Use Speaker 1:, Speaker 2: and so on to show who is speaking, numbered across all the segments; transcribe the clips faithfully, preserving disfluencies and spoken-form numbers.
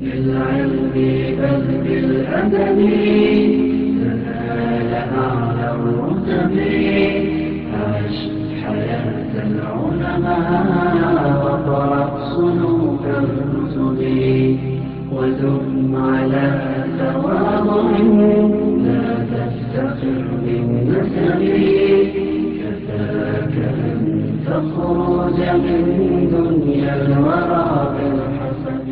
Speaker 1: بالعلم بل بالأدب تنال أعلى الرتب. عش حياة العلماء وقرأ صنوف الكتب ودم على تواضع لا تفتخر بالنسب. كفاك أن تخرج من دنيا الورى بالحسب.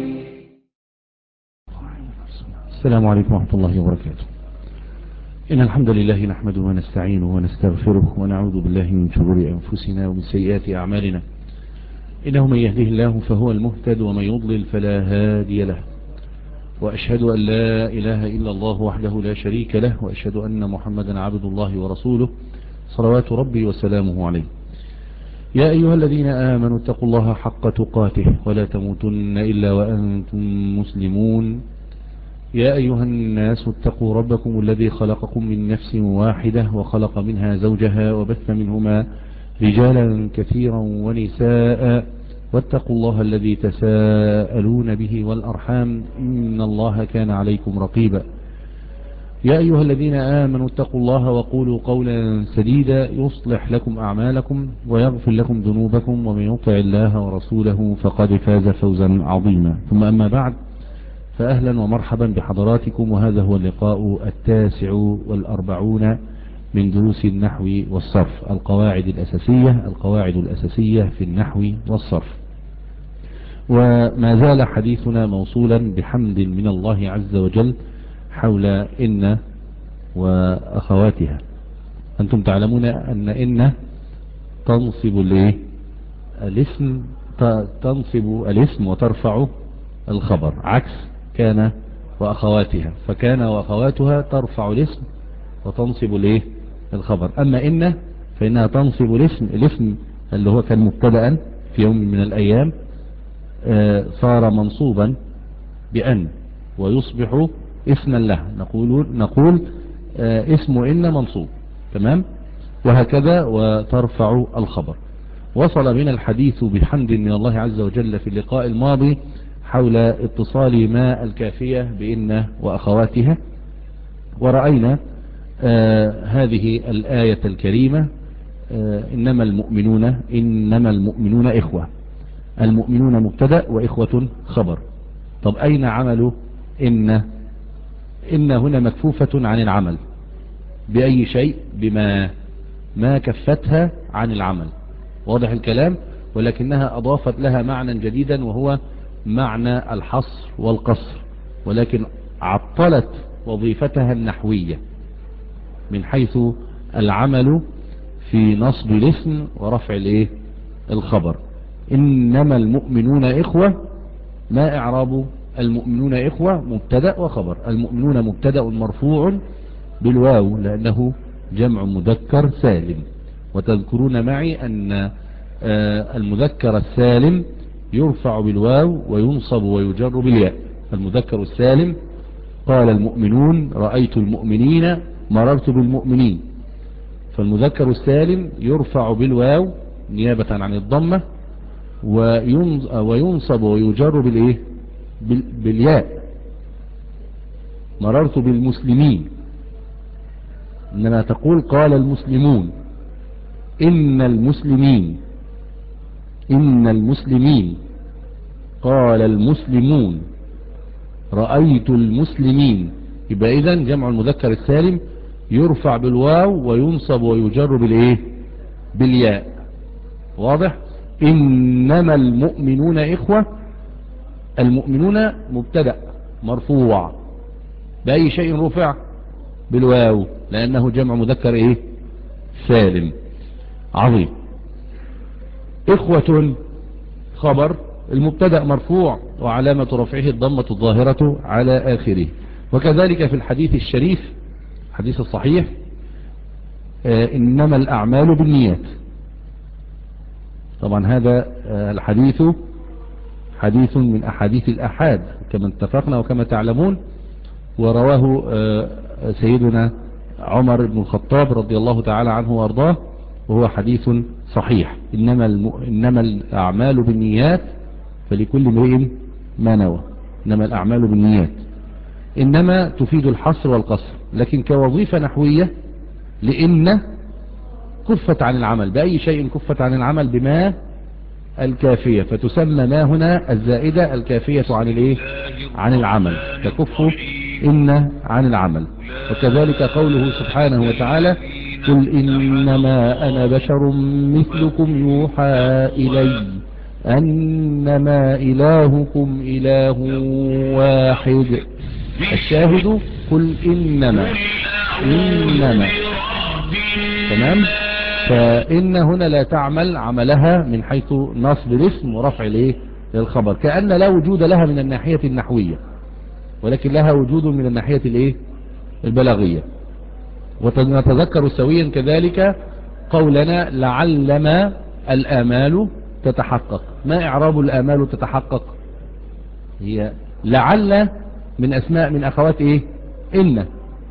Speaker 2: السلام عليكم ورحمة الله وبركاته. إن الحمد لله نحمده ونستعينه ونستغفره ونعوذ بالله من شرور أنفسنا ومن سيئات أعمالنا. إنه من يهده الله فهو المهتد ومن يضلل فلا هادي له. وأشهد أن لا إله إلا الله وحده لا شريك له، وأشهد أن محمدا عبد الله ورسوله صلوات ربي وسلامه عليه. يا أيها الذين آمنوا اتقوا الله حق تقاته ولا تموتن إلا وأنتم مسلمون. يا أيها الناس اتقوا ربكم الذي خلقكم من نفس واحدة وخلق منها زوجها وبث منهما رجالا كثيرا ونساء، واتقوا الله الذي تساءلون به والأرحام إن الله كان عليكم رقيبا. يا أيها الذين آمنوا اتقوا الله وقولوا قولا سديدا يصلح لكم أعمالكم ويغفر لكم ذنوبكم، ومن يطع الله ورسوله فقد فاز فوزا عظيما. ثم أما بعد، فأهلا ومرحبا بحضراتكم، وهذا هو اللقاء التاسع والأربعون من دروس النحو والصرف، القواعد الأساسية القواعد الأساسية في النحو والصرف. وما زال حديثنا موصولا بحمد من الله عز وجل حول إن وأخواتها. أنتم تعلمون أن إن تنصب الاسم تنصب الاسم وترفع الخبر، عكس كان وأخواتها، فكان وأخواتها ترفع الاسم وتنصب الايه الخبر. أما إن فإنها تنصب الاسم الاسم اللي هو كان مبتدأ في يوم من الأيام آه صار منصوبا بأن ويصبح اسما له، نقول نقول آه اسم إن منصوب، تمام، وهكذا وترفع الخبر. وصل بنا الحديث بحمد من الله عز وجل في اللقاء الماضي حول اتصال ما الكافية بإن وأخواتها، ورأينا آه هذه الآية الكريمة آه إنما المؤمنون إنما المؤمنون إخوة. المؤمنون مبتدأ وإخوة خبر. طب أين عمل إن؟ إن هنا مكفوفة عن العمل بأي شيء؟ بما ما كفتها عن العمل، واضح الكلام، ولكنها أضافت لها معنى جديدا وهو معنى الحصر والقصر، ولكن عطلت وظيفتها النحوية من حيث العمل في نصب الاسم ورفع الايه الخبر. إنما المؤمنون إخوة، ما إعراب المؤمنون إخوة؟ مبتدأ وخبر. المؤمنون مبتدأ مرفوع بالواو لأنه جمع مذكر سالم، وتذكرون معي أن المذكر السالم يرفع بالواو وينصب ويجر بالياء. المذكر السالم قال المؤمنون، رأيت المؤمنين، مررت بالمؤمنين. فالمذكر السالم يرفع بالواو نيابة عن الضمة وينصب ويجر بالايه بالياء. مررت بالمسلمين، إنما تقول قال المسلمون. إن المسلمين إن المسلمين قال المسلمون، رأيت المسلمين. يبقى إذن جمع المذكر السالم يرفع بالواو وينصب ويجر بالايه بالياء، واضح. إنما المؤمنون إخوة، المؤمنون مبتدأ مرفوع بأي شيء رفع؟ بالواو لأنه جمع مذكر إيه سالم. عظيم. إخوة خبر، المبتدأ مرفوع وعلامة رفعه الضمة الظاهرة على آخره. وكذلك في الحديث الشريف الحديث الصحيح آه إنما الأعمال بالنيات. طبعا هذا آه الحديث حديث من أحاديث الأحاد كما اتفقنا وكما تعلمون، ورواه آه سيدنا عمر بن الخطاب رضي الله تعالى عنه وارضاه، وهو حديث صحيح. إنما, الم... إنما الأعمال بالنيات فلكل امرئ ما نوى. إنما الأعمال بالنيات، إنما تفيد الحصر والقصر. لكن كوظيفة نحوية لإن كفت عن العمل بأي شيء، كفت عن العمل بما الكافية، فتسمى ما هنا الزائدة الكافية عن الايه عن العمل، تكف إن عن العمل. وكذلك قوله سبحانه وتعالى قل إنما أنا بشر مثلكم يوحى إلي أنما إلهكم إله واحد. الشاهد قل إنما إنما تمام. فإن هنا لا تعمل عملها من حيث نصب الاسم ورفع الايه للخبر، كأن لا وجود لها من الناحية النحوية، ولكن لها وجود من الناحية الايه البلاغية. ونتذكر سويا كذلك قولنا لعلما الآمال تتحقق. ما إعراب الآمال تتحقق؟ هي لعل من أسماء من أخوات إيه إن،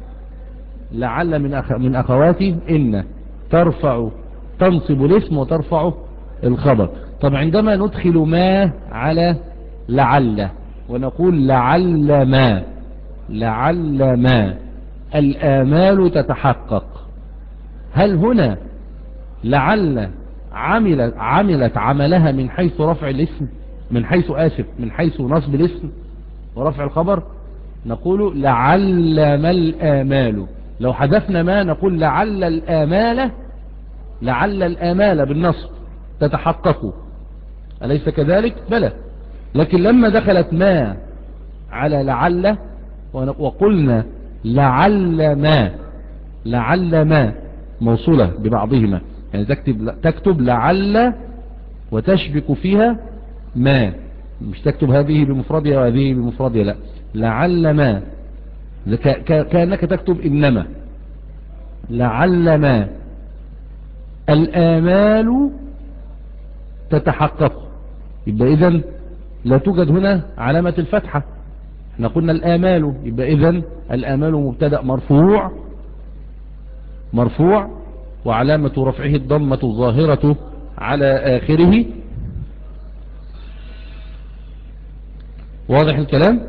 Speaker 2: لعل من أخ... من أخوات إن، ترفع تنصب الاسم وترفع الخبر. طب عندما ندخل ما على لعل ونقول لعل ما لعل ما الآمال تتحقق، هل هنا لعل عملت عملت عملها من حيث رفع الاسم، من حيث آسف من حيث نصب الاسم ورفع الخبر؟ نقول لعل ما الآمال. لو حذفنا ما نقول لعل الآمال لعل الآمال بالنصب تتحقق، أليس كذلك؟ بلى. لكن لما دخلت ما على لعل وقلنا لعل ما لعل ما موصولة ببعضهما، يعني تكتب, تكتب لعل وتشبك فيها ما، مش تكتب هذه بمفردها وهذه بمفردها، لا، لعل ما كأنك تكتب إنما لعل ما الآمال تتحقق. يبقى إذن لا توجد هنا علامة الفتحة، احنا قلنا الآمال، يبقى إذن الآمال مبتدأ مرفوع مرفوع وعلامة رفعه الضمة الظاهرة على آخره. واضح الكلام؟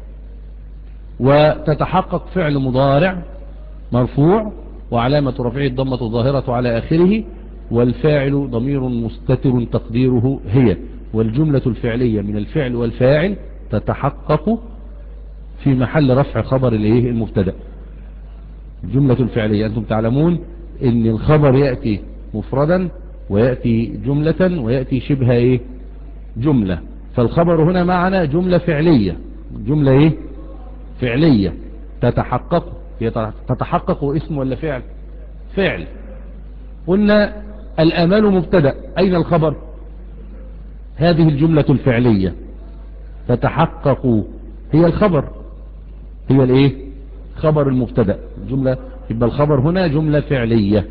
Speaker 2: وتتحقق فعل مضارع مرفوع وعلامة رفعه الضمة الظاهرة على آخره، والفاعل ضمير مستتر تقديره هي، والجملة الفعلية من الفعل والفاعل تتحقق في محل رفع خبر الايه المبتدا. الجملة الفعلية أنتم تعلمون ان الخبر يأتي مفردا ويأتي جملة ويأتي شبه ايه جملة، فالخبر هنا معنا جملة فعلية، جملة ايه فعلية تتحقق. تتحقق اسم ولا فعل؟ فعل. قلنا الآمال مبتدأ، أين الخبر؟ هذه الجملة الفعلية تتحقق هي الخبر، هي الايه خبر المبتدأ جملة، يبقى الخبر هنا جملة فعلية.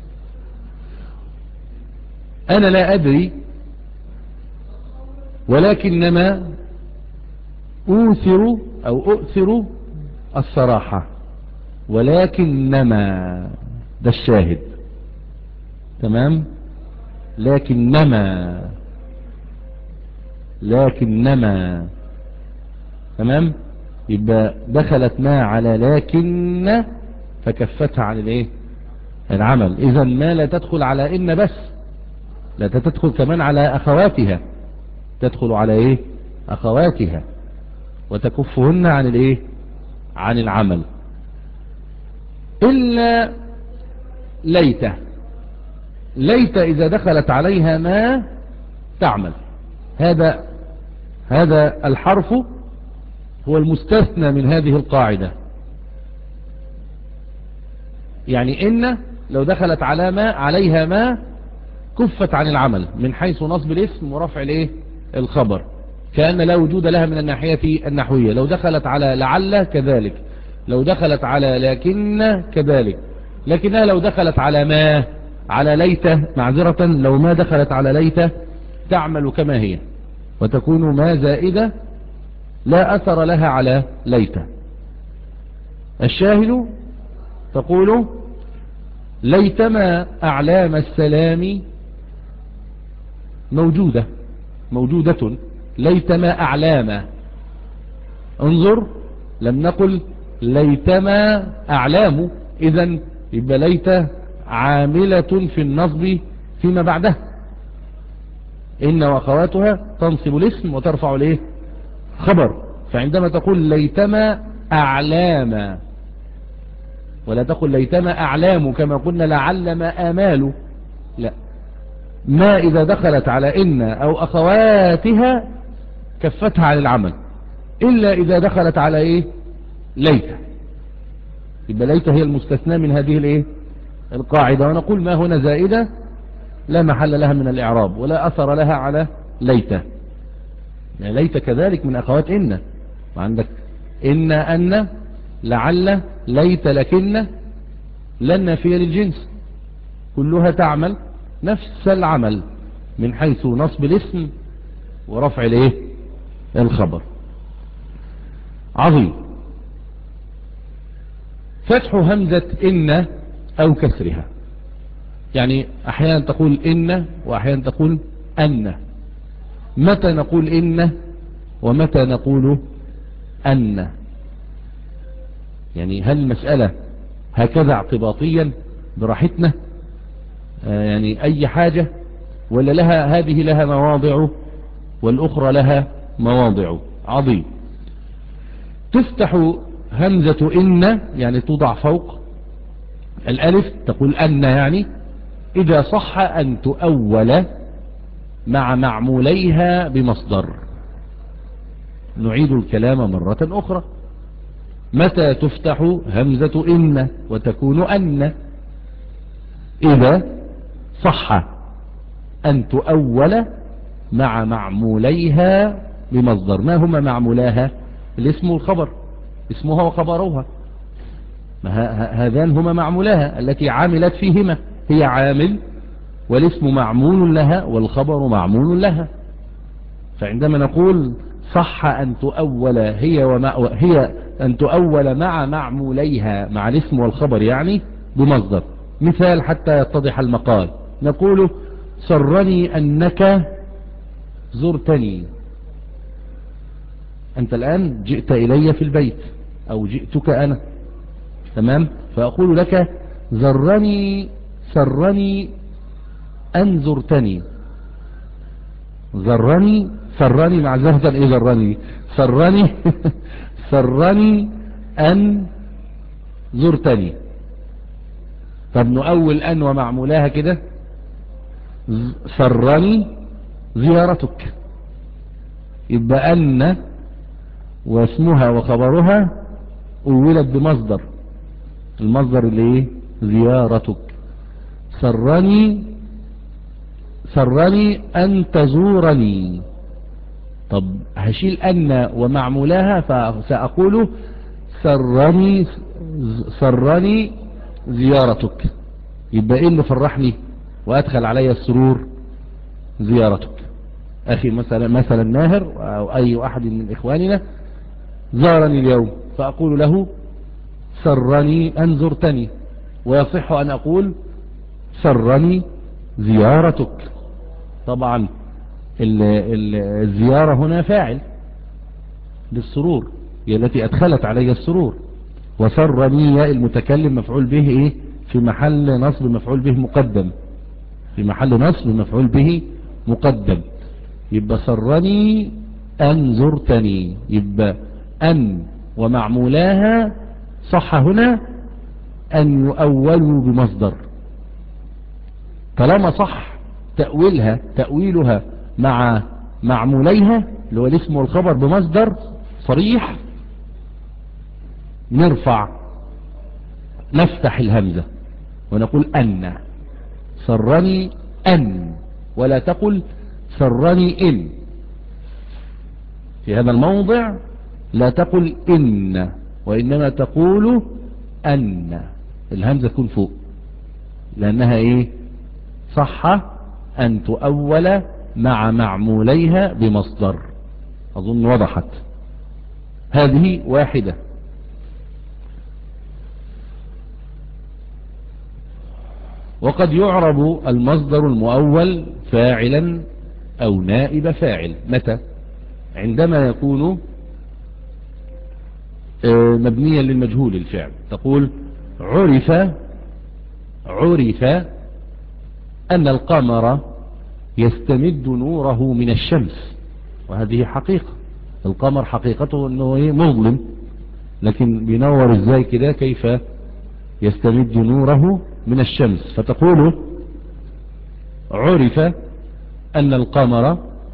Speaker 2: أنا لا أدري ولكنما أوثر أو أؤثر الصراحة، ولكنما ده الشاهد، تمام. لكنما لكنما تمام. يبقى دخلت ما على لكن فكفتها عن الايه العمل. اذا ما لا تدخل على ان بس، لا تدخل كمان على اخواتها، تدخل على ايه اخواتها وتكفهن عن الايه عن العمل. الا ليت، ليت اذا دخلت عليها ما تعمل. هذا هذا الحرف هو المستثنى من هذه القاعدة. يعني إن لو دخلت على ما عليها ما كفت عن العمل من حيث نصب الاسم ورفع الايه الخبر، كأن لا وجود لها من الناحية النحوية. لو دخلت على لعل كذلك، لو دخلت على لكن كذلك، لكنها لو دخلت على ما على ليت معذرة لو ما دخلت على ليت تعمل كما هي وتكون ما زائدة لا أثر لها على ليت. الشاهد تقول ليتما أعلام السلام موجودة موجودة ليتما أعلام انظر لم نقل ليتما أعلام، إذن يبقى ليت عاملة في النصب فيما بعدها. إن وأخواتها تنصب الاسم وترفع الايه خبر. فعندما تقول ليتما أعلام ولا تقل ليتما أعلام كما قلنا لعل ما آمال، لا، ما إذا دخلت على إن أو أخواتها كفتها عن العمل، إلا إذا دخلت على إيه ليت، يبقى ليت هي المستثنى من هذه الإيه القاعدة. ونقول ما هنا زائدة لا محل لها من الإعراب ولا أثر لها على ليت. يعني ليت كذلك من أخوات إن، وعندك إن أن لعل ليت لكن لن نافية للجنس، كلها تعمل نفس العمل من حيث نصب الاسم ورفع الايه الخبر. عظيم. فتح همزة إن أو كسرها، يعني أحيانا تقول إن وأحيانا تقول أن. متى نقول إن ومتى نقول أن؟ يعني هل المسألة هكذا اعتباطيا براحتنا آه يعني أي حاجة، ولا لها هذه لها مواضع والأخرى لها مواضع؟ عظيم. تفتح همزة إن يعني توضع فوق الألف، تقول أن يعني إذا صح أن تؤول مع معموليها بمصدر. نعيد الكلام مرة أخرى. متى تفتح همزة إن وتكون أن؟ إذا صح أن تؤول مع معموليها بمصدر. ما هما معمولاها؟ الاسم والخبر، اسمها وخبرها، هذان هما معمولاها التي عاملت فيهما. هي عامل والاسم معمول لها والخبر معمول لها. فعندما نقول صح أن تؤول هي ومع هي أن تؤول مع معموليها مع الاسم والخبر يعني بمصدر. مثال حتى يتضح المقال، نقول سرني أنك زرتني. أنت الآن جئت إلي في البيت أو جئتك أنا، تمام؟ فأقول لك زرني سرني أن زرتني. زرني سرني مع زهدا إيه زرني سرني سرني أن زرتني. طب نؤول أن ومعمولاها كده، سرني زيارتك، يبقى أن واسمها وخبرها أولت بمصدر، المصدر اللي ايه زيارتك. سرني سرني أن تزورني. طب هشيل أن ومعمولاها فسأقول سرني سرني زيارتك، يبقى ايه اللي فرحني وأدخل علي السرور؟ زيارتك. أخي مثلا مثلا ناهر أو أي أحد من إخواننا زارني اليوم، فأقول له سرني أن زرتني، ويصح أن أقول سرني زيارتك. طبعا الزيارة هنا فاعل بالسرور، هي التي أدخلت علي السرور. وسرني يا المتكلم مفعول به إيه في محل نصب مفعول به مقدم، في محل نصب مفعول به مقدم. يبقى سرني أن زرتني، يبقى أن ومعمولاها صح هنا أن يؤولوا بمصدر. طالما صح تأويلها تأويلها مع معموليها اللي هو الاسم والخبر بمصدر صريح، نرفع نفتح الهمزة ونقول أن. سرني أن، ولا تقل سرني إن. في هذا الموضع لا تقل إن، وإنما تقول أن. الهمزة تكون فوق لأنها إيه صح أن تؤول مع معموليها بمصدر. أظن وضحت هذه واحدة. وقد يعرب المصدر المؤول فاعلا أو نائب فاعل. متى؟ عندما يكون مبنيا للمجهول الفعل. تقول عرف عرف أن القمر يستمد نوره من الشمس، وهذه حقيقة. القمر حقيقته أنه مظلم، لكن بينور ازاي كده؟ كيف يستمد نوره من الشمس. فتقول عرف أن القمر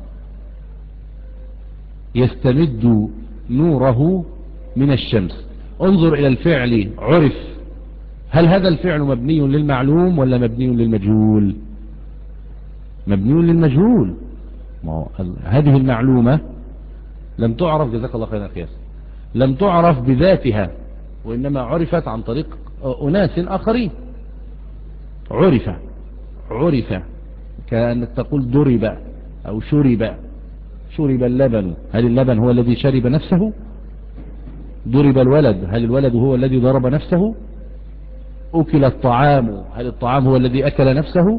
Speaker 2: يستمد نوره من الشمس. انظر إلى الفعل عرف، هل هذا الفعل مبني للمعلوم ولا مبني للمجهول؟ مبني للمجهول. هذه المعلومة لم تعرف، جزاك الله خيرا يا لم تعرف بذاتها، وإنما عرفت عن طريق أناس آخرين. عرف عرف كأنك تقول ضرب أو شرب. شرب اللبن، هل اللبن هو الذي شرب نفسه؟ ضرب الولد، هل الولد هو الذي ضرب نفسه؟ أكل الطعام، هل الطعام هو الذي أكل نفسه؟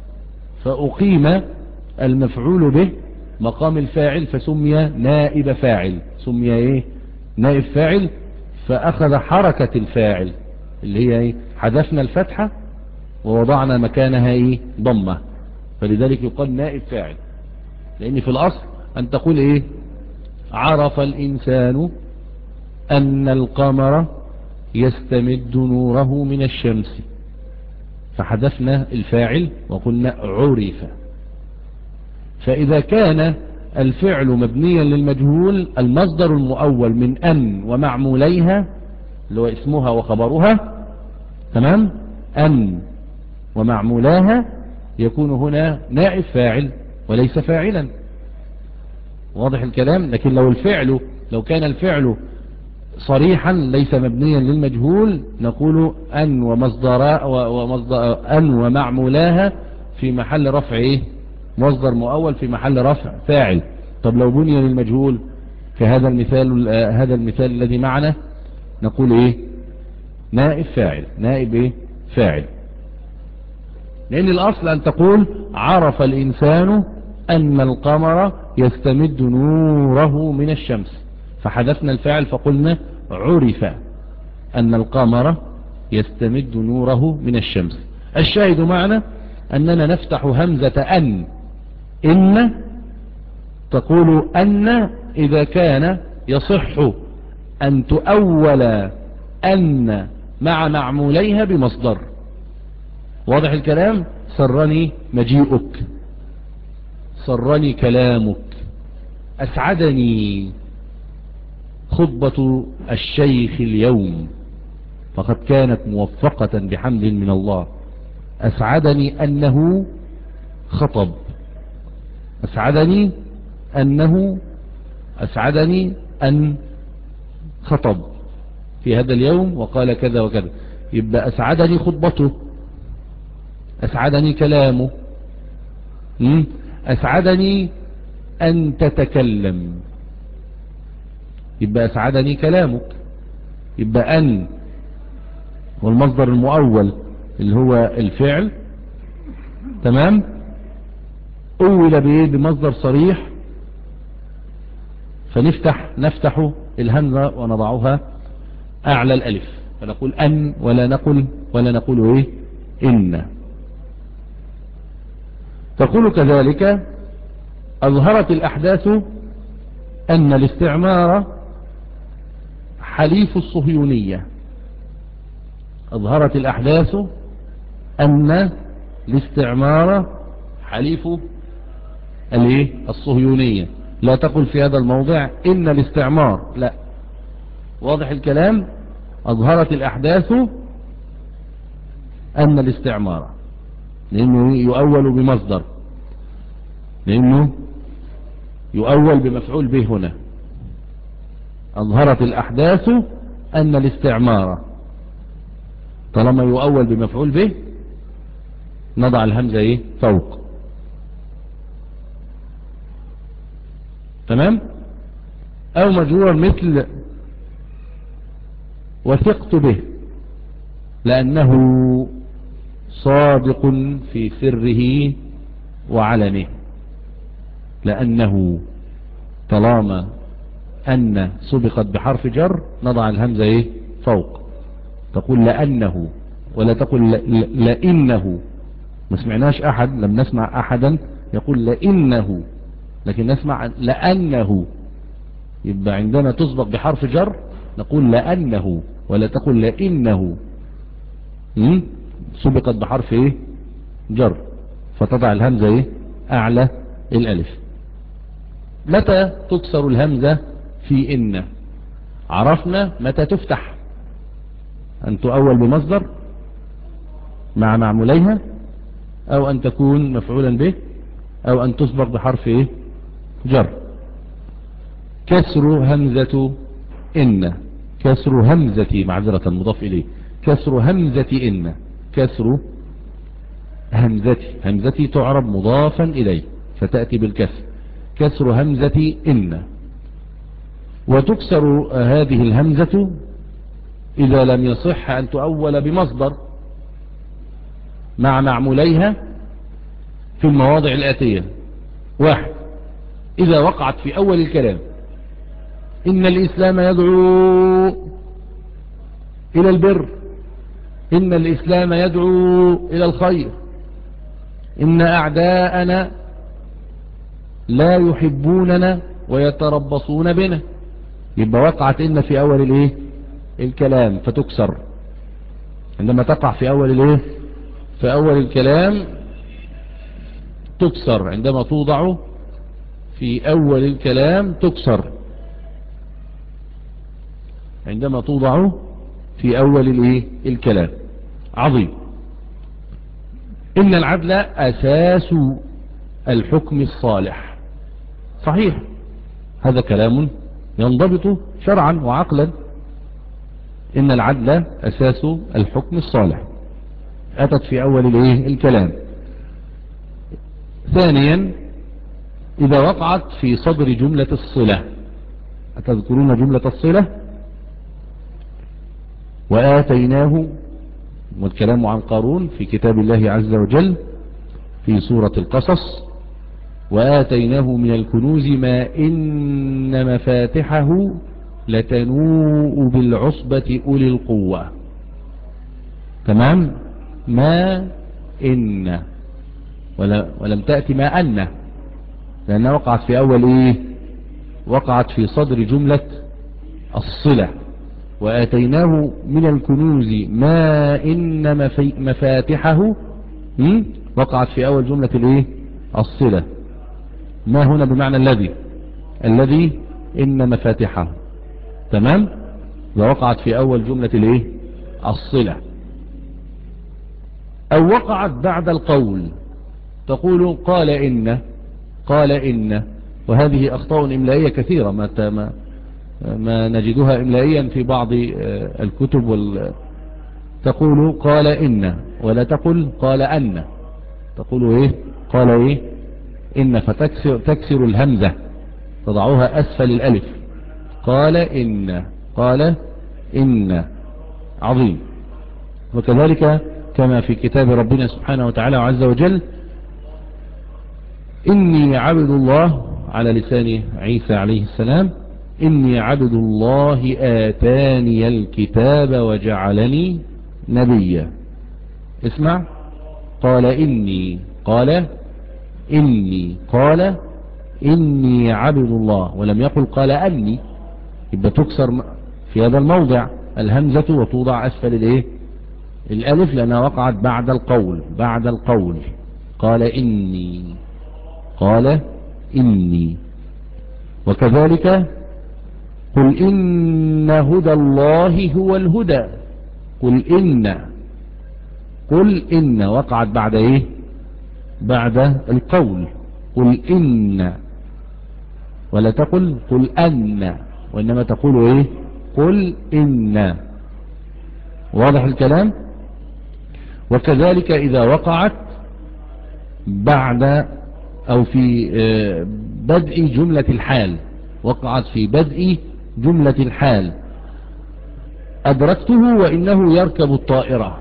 Speaker 2: فأقيم المفعول به مقام الفاعل فسمي نائب فاعل. سمي ايه؟ نائب فاعل. فأخذ حركة الفاعل اللي هي ايه؟ حذفنا الفتحة ووضعنا مكانها ايه؟ ضمة. فلذلك يقال نائب فاعل، لأن في الأصل أن تقول ايه؟ عرف الإنسان أن القمر يستمد نوره من الشمس، فحذفنا الفاعل وقلنا عرف. فإذا كان الفعل مبنيا للمجهول، المصدر المؤول من أن ومعموليها اللي هو اسمها وخبرها، تمام؟ أن ومعمولاها يكون هنا نائب فاعل وليس فاعلا. واضح الكلام؟ لكن لو الفعل لو كان الفعل صريحا ليس مبنيا للمجهول نقول أن ومصدر ومصدر أن ومعمولاها في محل رفع ايه؟ مصدر مؤول في محل رفع فاعل. طب لو بني للمجهول كهذا المثال هذا المثال الذي معنا نقول ايه؟ نائب فاعل. نائب ايه؟ فاعل. لأن الأصل أن تقول عرف الإنسان أن القمر يستمد نوره من الشمس، فحذفنا الفاعل فقلنا عرف أن القمر يستمد نوره من الشمس. الشاهد معنا أننا نفتح همزة أن. إن تقول أن إذا كان يصح أن تؤول أن مع معموليها بمصدر. واضح الكلام؟ سرني مجيئك، سرني كلامك، أسعدني خطبة الشيخ اليوم فقد كانت موفقة بحمد من الله. أسعدني أنه خطب، أسعدني أنه أسعدني أن خطب في هذا اليوم وقال كذا وكذا. يبقى أسعدني خطبته، أسعدني كلامه، أسعدني أن تتكلم. يبقى أسعدني كلامك. يبقى أن والمصدر المؤول اللي هو الفعل، تمام؟ أول بإيه؟ بمصدر صريح، فنفتح نفتح الهمزة ونضعها أعلى الألف، فنقول أن ولا نقول ولا نقول إيه؟ إن. تقول كذلك أظهرت الأحداث أن الاستعمار حليف الصهيونية. أظهرت الأحداث أن الاستعمار حليف الايه؟ الصهيونية. لا تقل في هذا الموضع إن الاستعمار، لا. واضح الكلام؟ أظهرت الأحداث أن الاستعمار، لأنه يؤول بمصدر، لأنه يؤول بمفعول به هنا. أظهرت الأحداث أن الاستعمار، طالما يؤول بمفعول به نضع الهمزة ايه؟ فوق. تمام؟ أو مجرور مثل وثقت به لأنه صادق في سره وعلنه. لأنه طالما أن سبقت بحرف جر نضع الهمزة إيه فوق، تقول لأنه، ولا تقول لإنه. ما سمعناش أحد، لم نسمع أحدا يقول لإنه، لكن نسمع لأنه. يبقى عندما تسبق بحرف جر نقول لأنه، ولا تقول لإنه. سبقت بحرف إيه جر، فتضع الهمزة إيه أعلى الألف. متى تكسر الهمزة في إن؟ عرفنا متى تفتح، أن تؤول بمصدر مع معموليها، أو أن تكون مفعولا به، أو أن تسبق بحرف إيه جر. كسر همزة إن، كسر همزة معذرة مضاف إليه، كسر همزة إن، كسر همزتي، همزتي تعرب مضافا إليه فتأتي بالكسر، كسر همزة إن. وتكسر هذه الهمزة إذا لم يصح أن تؤول بمصدر مع معموليها في المواضع الآتية. واحد، إذا وقعت في أول الكلام، إن الإسلام يدعو إلى البر، إن الإسلام يدعو إلى الخير، إن أعداءنا لا يحبوننا ويتربصون بنا. يبقى وقعت إن في أول الإيه الكلام فتكسر. عندما تقع في أول الإيه في أول الكلام تكسر، عندما توضع في أول الكلام تكسر، عندما توضع في أول الإيه الكلام. عظيم. إن العدل أساس الحكم الصالح. صحيح، هذا كلام ينضبط شرعا وعقلا. إن العدل أساس الحكم الصالح، أتت في أول الإيه الكلام. ثانيا، إذا وقعت في صدر جملة الصلة. أتذكرون جملة الصلة؟ وآتيناه، والكلام عن قارون في كتاب الله عز وجل في سورة القصص، وآتيناه من الكنوز ما إن مفاتحه لتنوء بالعصبة أولي القوة. تمام. ما إن، ولا ولم تأتي ما أن، لأنها وقعت في أول إيه وقعت في صدر جملة الصلة. وآتيناه من الكنوز ما إن مفاتحه وقعت في أول جملة الإيه الصلة. ما هنا بمعنى الذي، الذي إن مفاتحه. تمام. ووقعت في أول جملة الإيه الصلة. أو وقعت بعد القول، تقول قال إن، قال إن. وهذه أخطاء إملائية كثيرة ما ما ما نجدها إملائيا في بعض الكتب وال... تقول قال إن ولا تقل قال أن، تقول إيه قال إيه إن، فتكسر تكسر الهمزة تضعها أسفل الألف. قال إن، قال إن. عظيم. وكذلك كما في كتاب ربنا سبحانه وتعالى عز وجل، إني عبد الله، على لسان عيسى عليه السلام، إني عبد الله آتاني الكتاب وجعلني نبيا. اسمع، قال إني، قال إني، قال إني عبد الله، ولم يقل قال أني. يبقى تكسر في هذا الموضع الهمزة وتوضع أسفل الإيه الألف، لأنها وقعت بعد القول، بعد القول. قال إني، قال إني. وكذلك قل إن هدى الله هو الهدى، قل إن، قل إن وقعت بعد إيه بعد القول. قل إن، ولا تقل قل أن، وإنما تقول إيه قل إن. واضح الكلام. وكذلك إذا وقعت بعد أو في بدء جملة الحال، وقعت في بدء جملة الحال. أدركته وإنه يركب الطائرة،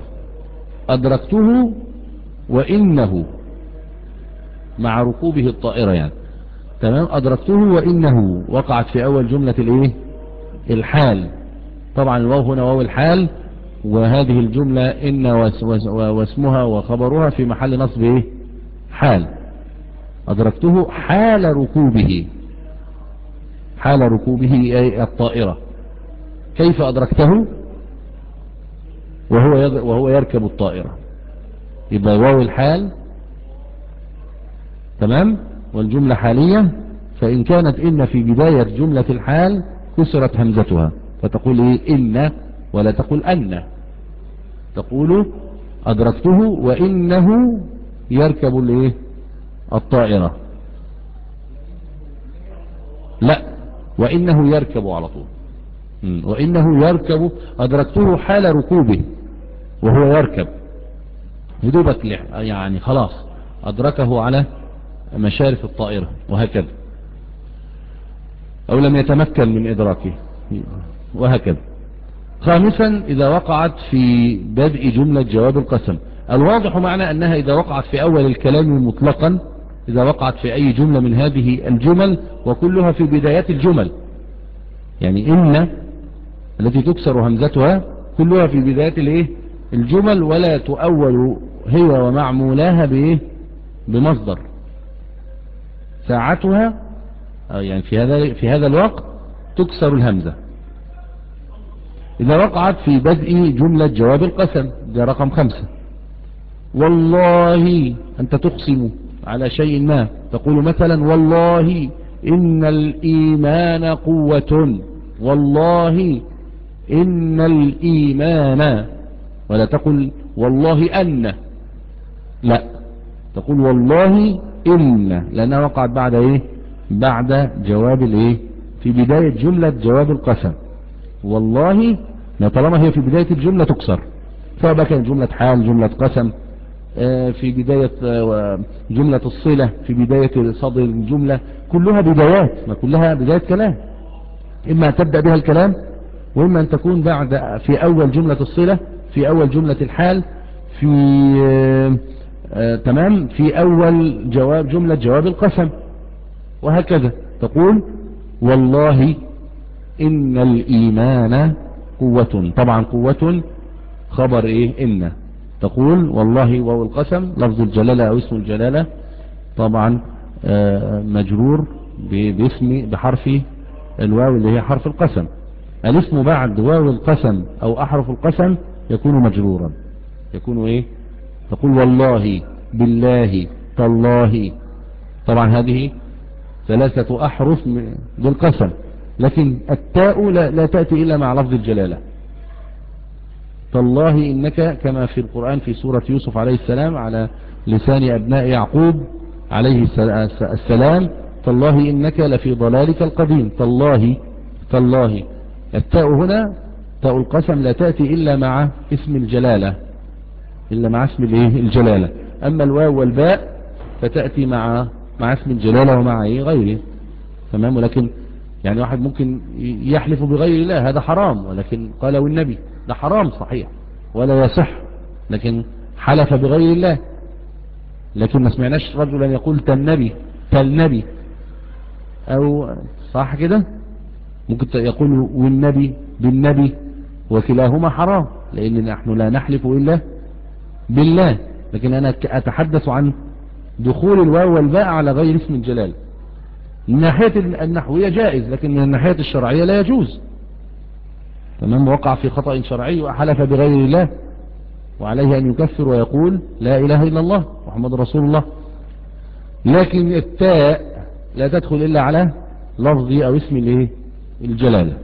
Speaker 2: أدركته وإنه، مع ركوبه الطائرة يعني. تمام. أدركته وإنه وقعت في أول جملة الإيه الحال. طبعا الواو هنا واو الحال، وهذه الجملة إن واسمها وخبرها في محل نصب إيه حال. أدركته حال ركوبه، حال ركوبه أي الطائرة. كيف أدركته؟ وهو وهو يركب الطائرة. يبقى واو الحال تمام، والجملة حالية. فإن كانت إن في بداية جملة الحال كسرت همزتها، فتقول إيه إن ولا تقول أن. تقول أدركته وإنه يركب الإيه الطائرة. لا، وإنه يركب على طول. وإنه يركب. أدركته حال ركوبه وهو يركب هدوبك يعني خلاص أدركه على مشارف الطائرة وهكذا، أو لم يتمكن من إدراكه وهكذا. خامسا إذا وقعت في بدء جملة جواب القسم. الواضح معنى أنها إذا وقعت في أول الكلام مطلقا، إذا وقعت في أي جملة من هذه الجمل وكلها في بدايات الجمل، يعني إن التي تكسر همزتها كلها في بدايات الايه الجمل، ولا تؤول هي ومعمولاها بايه بمصدر ساعتها، يعني في هذا في هذا الوقت تكسر الهمزة. إذا وقعت في بدء جملة جواب القسم، ده رقم خمسة. والله أنت تقسم على شيء ما، تقول مثلا والله إن الإيمان قوة، والله إن الإيمان، ولا تقل والله أن، لا تقول والله إن، لأنها وقعت بعد إيه بعد جواب الإيه في بداية جملة جواب القسم. والله طالما هي في بداية الجملة تكسر، سواء كانت جملة حال جملة قسم، في بداية جملة الصلة في بداية صدر الجملة، كلها بدايات، ما كلها بداية كلام، إما تبدأ بها الكلام وإما أن تكون بعد في أول جملة الصلة، في أول جملة الحال، في آه آه تمام في أول جواب جملة جواب القسم وهكذا. تقول والله إن الإيمان قوة، طبعا قوة خبر إيه إن، تقول والله واو القسم لفظ الجلالة أو اسم الجلالة، طبعا آه مجرور باسم بحرف الواو اللي هي حرف القسم. الاسم بعد واو القسم او احرف القسم يكون مجرورا، يكون ايه تقول والله بالله تالله، طبعا هذه ثلاثة احرف بالقسم، لكن التاء لا, لا تأتي الا مع لفظ الجلالة. تالله انك كما في القرآن في سورة يوسف عليه السلام على لسان ابناء يعقوب عليه السلام، تالله انك لفي ضلالك القديم. تالله تالله التاء هنا تاء القسم لا تأتي إلا مع اسم الجلالة، إلا مع اسم الجلالة. أما الواو والباء فتأتي مع مع اسم الجلالة ومع غيره، تمام. ولكن يعني واحد ممكن يحلف بغير الله، هذا حرام، ولكن قال والنبي، ده حرام صحيح ولا يصح، لكن حلف بغير الله. لكن ما سمعناش رجلا يقول تالنبي تالنبي، أو صح كده، ممكن يقول والنبي بالنبي، وكلاهما حرام، لأن نحن لا نحلف إلا بالله. لكن أنا أتحدث عن دخول الواو والباء على غير اسم الجلال. من ناحية النحوية جائز، لكن من الناحية الشرعية لا يجوز، تمام. وقع في خطأ شرعي وحلف بغير الله، وعليه أن يكفر ويقول لا إله إلا الله محمد رسول الله. لكن التاء لا تدخل إلا على لفظي أو اسم الايه الجلالة.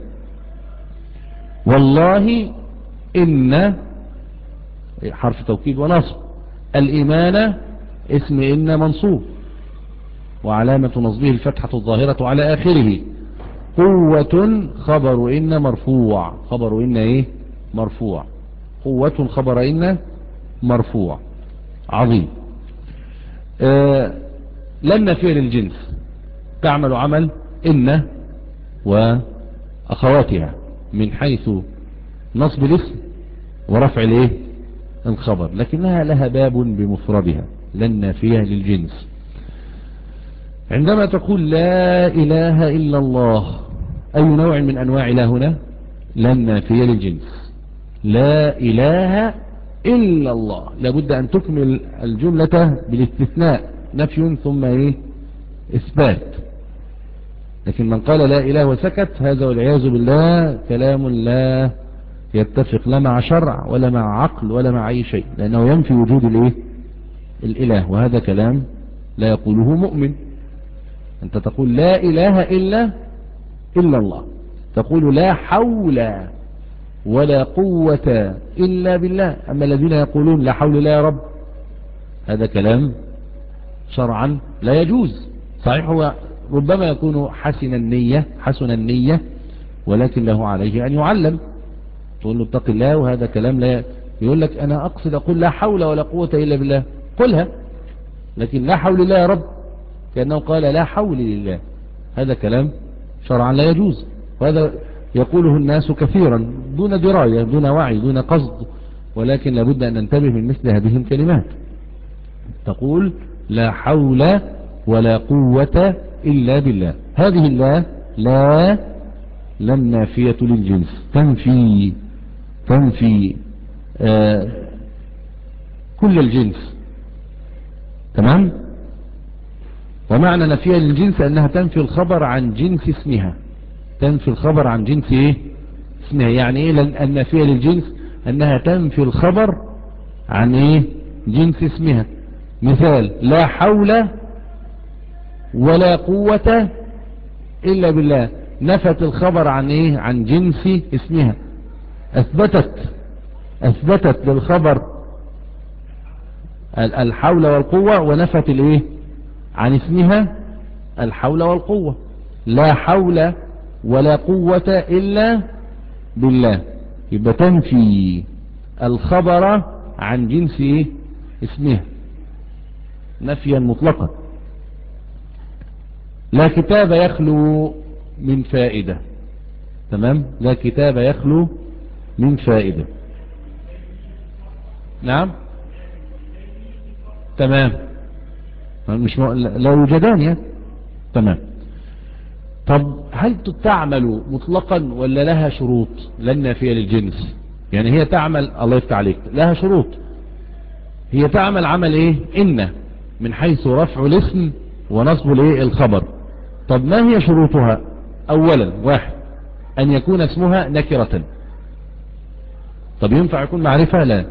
Speaker 2: والله إن حرف توكيد ونصب، الإيمان اسم إن منصوب وعلامة نصبه الفتحة الظاهرة على آخره. قوة خبر إن مرفوع، خبر إن إيه مرفوع، قوة خبر إن مرفوع. عظيم. آه لما فعل الجنس تعمل عمل إن وأخواتها من حيث نصب الاسم ورفع الايه الخبر، لكنها لها باب بمفردها، لن نافية للجنس. عندما تقول لا إله إلا الله، أي نوع من أنواع لا هنا؟ لا النافية للجنس. لا إله إلا الله، لابد أن تكمل الجملة بالاستثناء، نفي ثم إيه؟ إثبات. لكن من قال لا إله وسكت، هذا والعياذ بالله كلام لا يتفق لا مع شرع ولا مع عقل ولا مع أي شيء، لأنه ينفي وجود الإيه؟ الإله، وهذا كلام لا يقوله مؤمن. أنت تقول لا إله إلا إلا الله، تقول لا حول ولا قوة إلا بالله. أما الذين يقولون لا حول لا يا رب، هذا كلام شرعا لا يجوز. صحيح هو ربما يكون حسن النية حسن النية ولكن له عليه أن يعلم. تقول له اتق الله، وهذا كلام لا يقول لك أنا أقصد أقول لا حول ولا قوة إلا بالله، قلها، لكن لا حول الله يا رب كأنه قال لا حول لله، هذا كلام شرعا لا يجوز. وهذا يقوله الناس كثيرا دون دراية دون وعي دون قصد، ولكن لابد أن ننتبه من مثل هذه الكلمات. تقول لا حول ولا قوة إلا بالله، هذه الله لا لم نافية للجنس، تنفي تنفي آه كل الجنس. تمام. ومعنى نفيها للجنس أنها تنفي الخبر عن جنس اسمها، تنفي الخبر عن جنس ايه؟ اسمها. يعني ايه النافية للجنس؟ أنها تنفي الخبر عن ايه؟ جنس اسمها. مثال لا حول ولا قوة إلا بالله، نفت الخبر عن ايه؟ عن جنس اسمها. أثبتت أثبتت للخبر الحول والقوة، ونفت الايه؟ عن اسمها الحول والقوة. لا حول ولا قوة إلا بالله، يبقى تنفي الخبر عن جنس ايه؟ اسمها نفيا مطلقا. لا كتاب يخلو من فائدة. تمام. لا كتاب يخلو من فائدة. نعم. تمام. مش م... لا يوجدان يعني. تمام. طب هل تعمل مطلقا ولا لها شروط؟ لن نافية للجنس، يعني هي تعمل، الله يفتح عليك، لها شروط. هي تعمل عمل ايه؟ إن من حيث رفع الاسم ونصب الايه؟ الخبر. طب ما هي شروطها؟ اولا واحد، ان يكون اسمها نكرة. طب ينفع يكون معرفة؟ لا.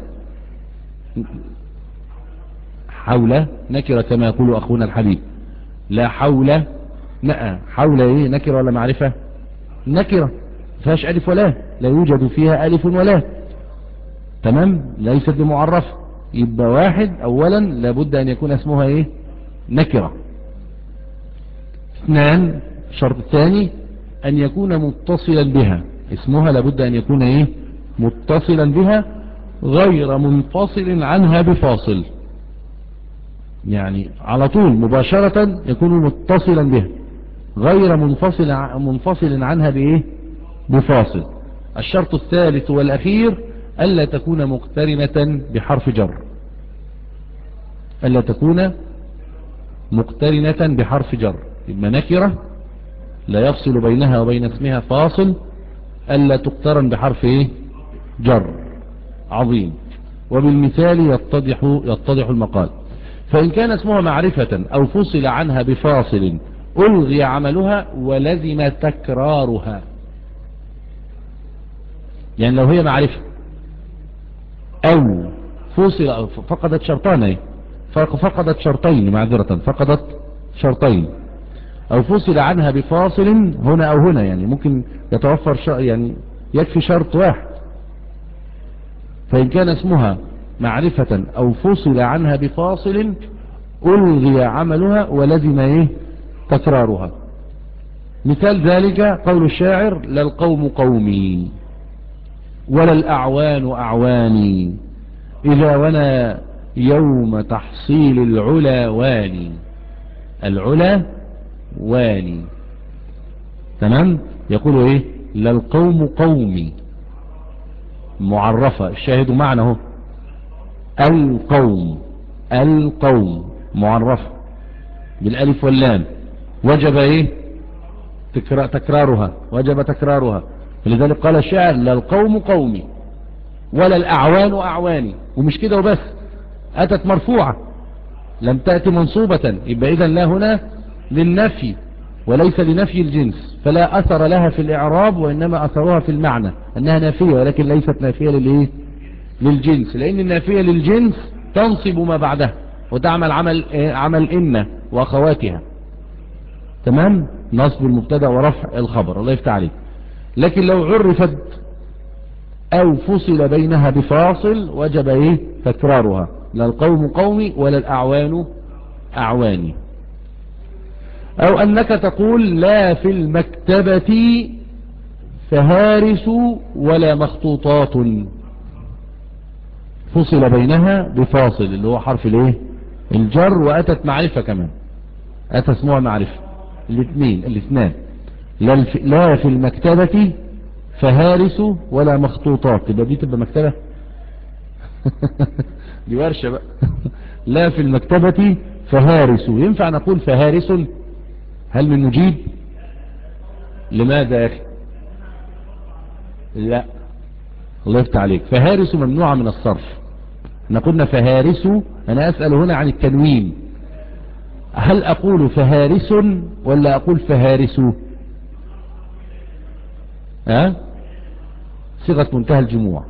Speaker 2: حول نكرة كما يقول اخونا الحبيب. لا حول لا حول ايه؟ نكرة ولا معرفة؟ نكرة، فيهاش الف ولا، لا يوجد فيها الف ولا. تمام. ليست بمعرفة. يبقى واحد اولا لابد ان يكون اسمها ايه؟ نكرة. اثنان، الشرط الثاني ان يكون متصلا بها، اسمها لابد ان يكون ايه؟ متصلا بها غير منفصل عنها بفاصل، يعني على طول مباشرة يكون متصلا بها غير منفصل منفصل عنها بايه؟ بفاصل. الشرط الثالث والاخير الا تكون مقترنة بحرف جر، الا تكون مقترنة بحرف جر. يبقى نكرة لا يفصل بينها وبين اسمها فاصل، الا تقترن بحرف ايه؟ جر. عظيم. وبالمثال يتضح يتضح المقال. فإن كان اسمها معرفة أو فصل عنها بفاصل ألغي عملها ولزم تكرارها. يعني لو هي معرفة أو فصل أو فقدت شرطان، فقدت شرطين معذرة فقدت شرطين، أو فصل عنها بفاصل هنا أو هنا، يعني ممكن يتوفر شر يعني يكفي شرط واحد. فإن كان اسمها معرفة أو فصل عنها بفاصل ألغي عملها ولزم إيه؟ تكرارها. مثال ذلك قول الشاعر لا القوم قومي ولا الأعوان أعواني إذا ونا يوم تحصيل العلا واني. العلا واني. تمام. يقول إيه؟ لا القوم قومي معرفة، الشاهد معنى القوم القوم معرفة بالالف واللام، وجب ايه تكرارها، وجب تكرارها. ولذلك قال الشاعر لا القوم قومي ولا الأعوان أعواني. ومش كده وبس، أتت مرفوعة لم تأتي منصوبة، يبقى إذن لا هنا للنفي وليس لنفي الجنس، فلا أثر لها في الإعراب، وإنما أثرها في المعنى أنها نافية، ولكن ليست نافية للإيه؟ للجنس، لأن النافية للجنس تنصب ما بعدها وتعمل عمل إيه؟ عمل إن وأخواتها، تمام، نصب المبتدا ورفع الخبر، الله يفتح عليك. لكن لو عرفت أو فصل بينها بفاصل وجب إيه تكرارها، لا القوم قومي ولا الأعوان أعواني. أو أنك تقول لا في المكتبة فهارس ولا مخطوطات، فصل بينها بفاصل اللي هو حرف الايه الجر، وأتت معرفة كمان، أتى اسمها معرفة، الاثنين الاثنان، لا في المكتبة فهارس ولا مخطوطات، يبقى دي تبقى مكتبة دي ورشة بقى لا في المكتبة فهارس، ينفع نقول فهارس؟ هل من مجيب؟ لماذا يا أخي؟ لا، الله يفتح عليك، فهارس ممنوعة من الصرف. احنا قلنا فهارس، أنا أسأل هنا عن التنوين، هل أقول فهارس ولا أقول فهارس؟ ها؟ صيغة منتهى الجموع،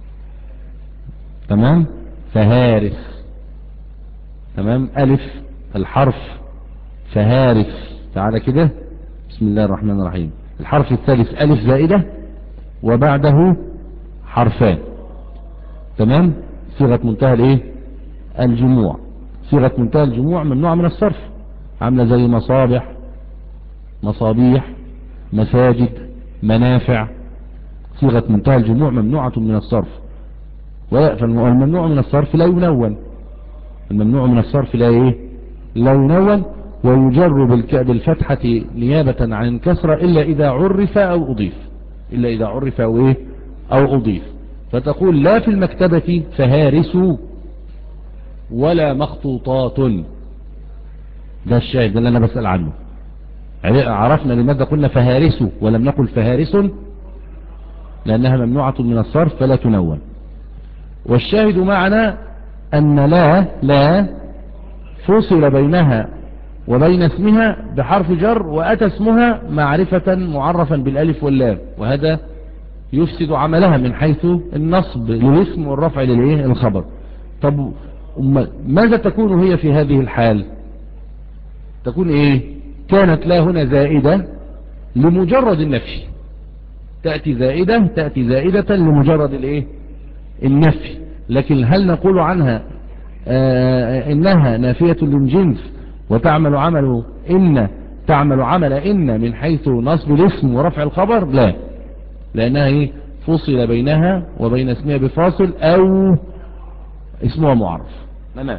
Speaker 2: تمام، فهارس، تمام، ألف الحرف فهارس، تعالى كده، بسم الله الرحمن الرحيم، الحرف الثالث ألف زائدة وبعده حرفان، تمام، صيغة منتهى الايه الجموع، صيغة منتهى الجموع ممنوعة من الصرف، عاملة زي مصابح، مصابيح، مساجد، منافع، صيغة منتهى الجموع ممنوعة من الصرف. فالممنوع من الصرف لا ينون، الممنوع من الصرف لا ايه لا ينون، ويجر بالفتحة نيابة عن الكسرة إلا إذا عرف أو أضيف، إلا إذا عرف أو إيه أو أضيف. فتقول لا في المكتبة فهارس ولا مخطوطات، ده الشاهد، ده اللي أنا بسأل عنه. عرفنا لماذا قلنا فهارس ولم نقل فهارس؟ لأنها ممنوعة من الصرف فلا تنون. والشاهد معنا أن لا لا فصل بينها وبين اسمها بحرف جر، وأتى اسمها معرفة معرفا بالألف واللام، وهذا يفسد عملها من حيث النصب للاسم والرفع للإيه الخبر. طب ماذا تكون هي في هذه الحال؟ تكون إيه؟ كانت لا هنا زائدة لمجرد النفي، تأتي زائدة تأتي زائدة لمجرد الإيه النفي. لكن هل نقول عنها آه إنها نافية للجنس وتعمل عمل إن تعمل عمل إن من حيث نصب الاسم ورفع الخبر؟ لا، لأنها إيه فصل بينها وبين اسمها بفاصل أو اسمها معرف. تمام.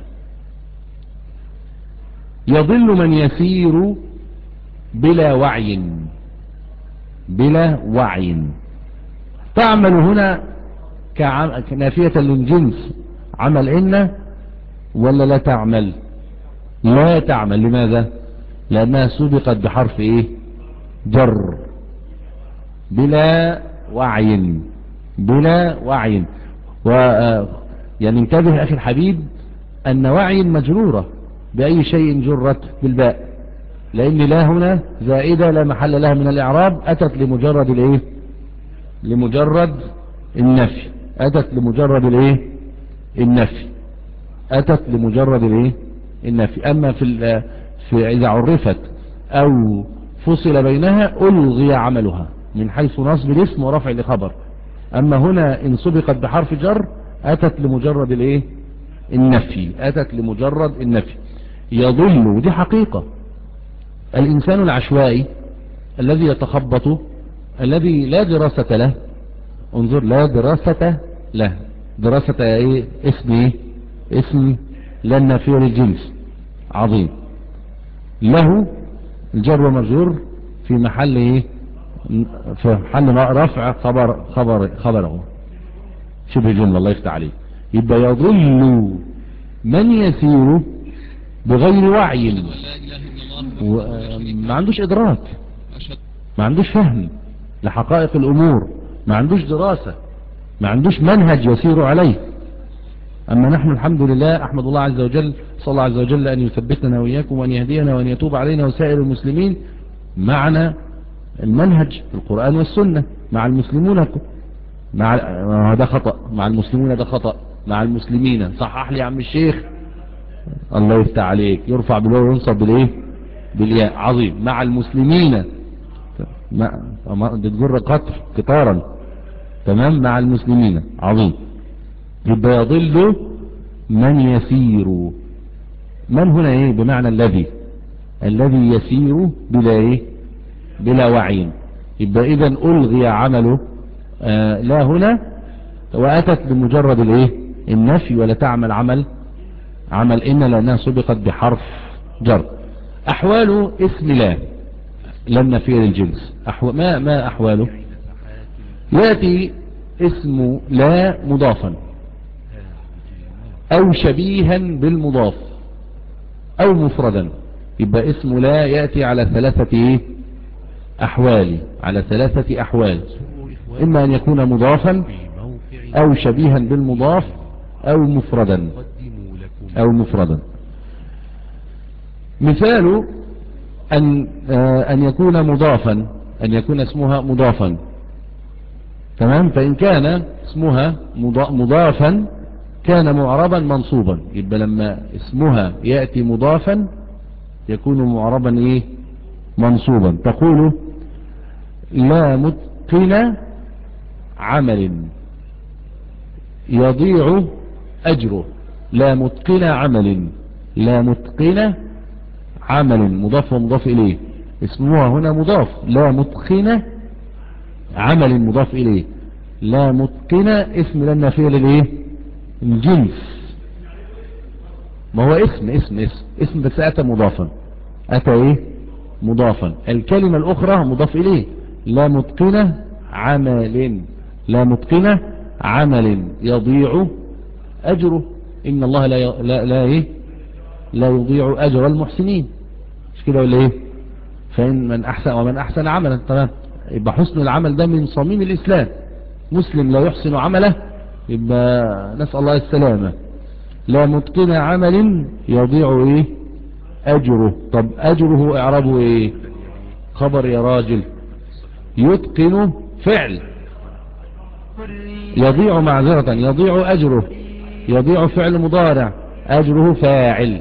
Speaker 2: يضل من يسير بلا وعي، بلا وعي، تعمل هنا كنافية للجنس عمل إن ولا لا تعمل؟ لا تعمل. لماذا؟ لأنها سبقت بحرف إيه جر، بلا وعي، بلا وعي. و يعني انتبه أخي الحبيب أن وعي مجرورة بأي شيء جرت بالباء، لأن لا هنا زائدة لا محل لها من الإعراب، أتت لمجرد الإيه لمجرد النفي، أتت لمجرد الإيه النفي، أتت لمجرد الإيه النفي. أما في, في إذا عرفت أو فصل بينها ألغي عملها من حيث نصب الاسم ورفع لخبر. أما هنا إن سبقت بحرف جر أتت لمجرد الإيه النفي، أتت لمجرد النفي. يضل، ودي حقيقة، الإنسان العشوائي الذي يتخبط، الذي لا دراسة له، انظر، لا دراسة له، دراسة ايه اسم ايه اسم لا النافية للجنس، عظيم، له الجر ومجرور في محل ايه في محل رفع خبر خبر خبره شبه جملة، الله يفتح عليه. يبقى يضل من يسير بغير وعي وما عندوش إدراك، ما عندوش فهم لحقائق الأمور، ما عندوش دراسة، ما عندوش منهج يسير عليه. أما نحن الحمد لله أحمد الله عز وجل، صلى الله عز وجل أن يثبتنا وإياكم وأن يهدينا وأن يتوب علينا وسائر المسلمين معنا المنهج القرآن والسنة. مع المسلمون مع هذا خطأ، مع المسلمون ده خطأ، مع المسلمين صحح لي يا عم الشيخ، الله يفتح عليك، يرفع بالواو وينصب بالايه بالياء. عظيم. مع المسلمين ما بتجر قطر قطارا. تمام. مع المسلمين. عظيم. يبقى يضل من يسير. من هنا ايه بمعنى الذي الذي يسير بلا ايه بلا وعي. يبقى اذا الغي عمله آه لا هنا، واتت بمجرد الايه النفي، ولا تعمل عمل عمل ان لانها سبقت بحرف جر. احوال اسم لا لم نفي للجنس. أحو... ما ما احواله؟ ياتي اسم لا مضافا او شبيها بالمضاف او مفردا. يبقى اسم لا ياتي على ثلاثه ايه احوال على ثلاثه احوال، اما ان يكون مضافا او شبيها بالمضاف او مفردا او مفردا. مثال ان ان يكون مضافا، ان يكون اسمها مضافا. تمام. فان كان اسمها مضافا كان معربا منصوبا. يبقى لما اسمها يأتي مضافا يكون معربا ايه منصوبا. تقول لا متقن عمل يضيع أجره. لا متقن عمل، لا متقن عمل مضاف ومضاف إليه. اسمها هنا مضاف. لا متقن عمل مضاف إليه. لا متقن اسم لنا فيه للإيه الجنس. ما هو اسم اسم اسم اسم بس أتى مضافا. أتى إيه مضافا. الكلمة الأخرى مضاف إليه. لا متقن عمل، لا متقن عمل يضيع أجره. إن الله لا ي... لا لا إيه لا يضيع أجر المحسنين. مش كده ولا إيه؟ فإن من أحسن ومن أحسن عملا. تمام. يبقى حسن العمل ده من صميم الإسلام. مسلم لا يحسن عمله يبقى نسأل الله السلامة. لا متقن عمل يضيع إيه أجره. طب أجره إعرابه إيه؟ خبر يا راجل. يتقن فعل، يضيع معذرة يضيع أجره. يضيع فعل مضارع، أجره فاعل.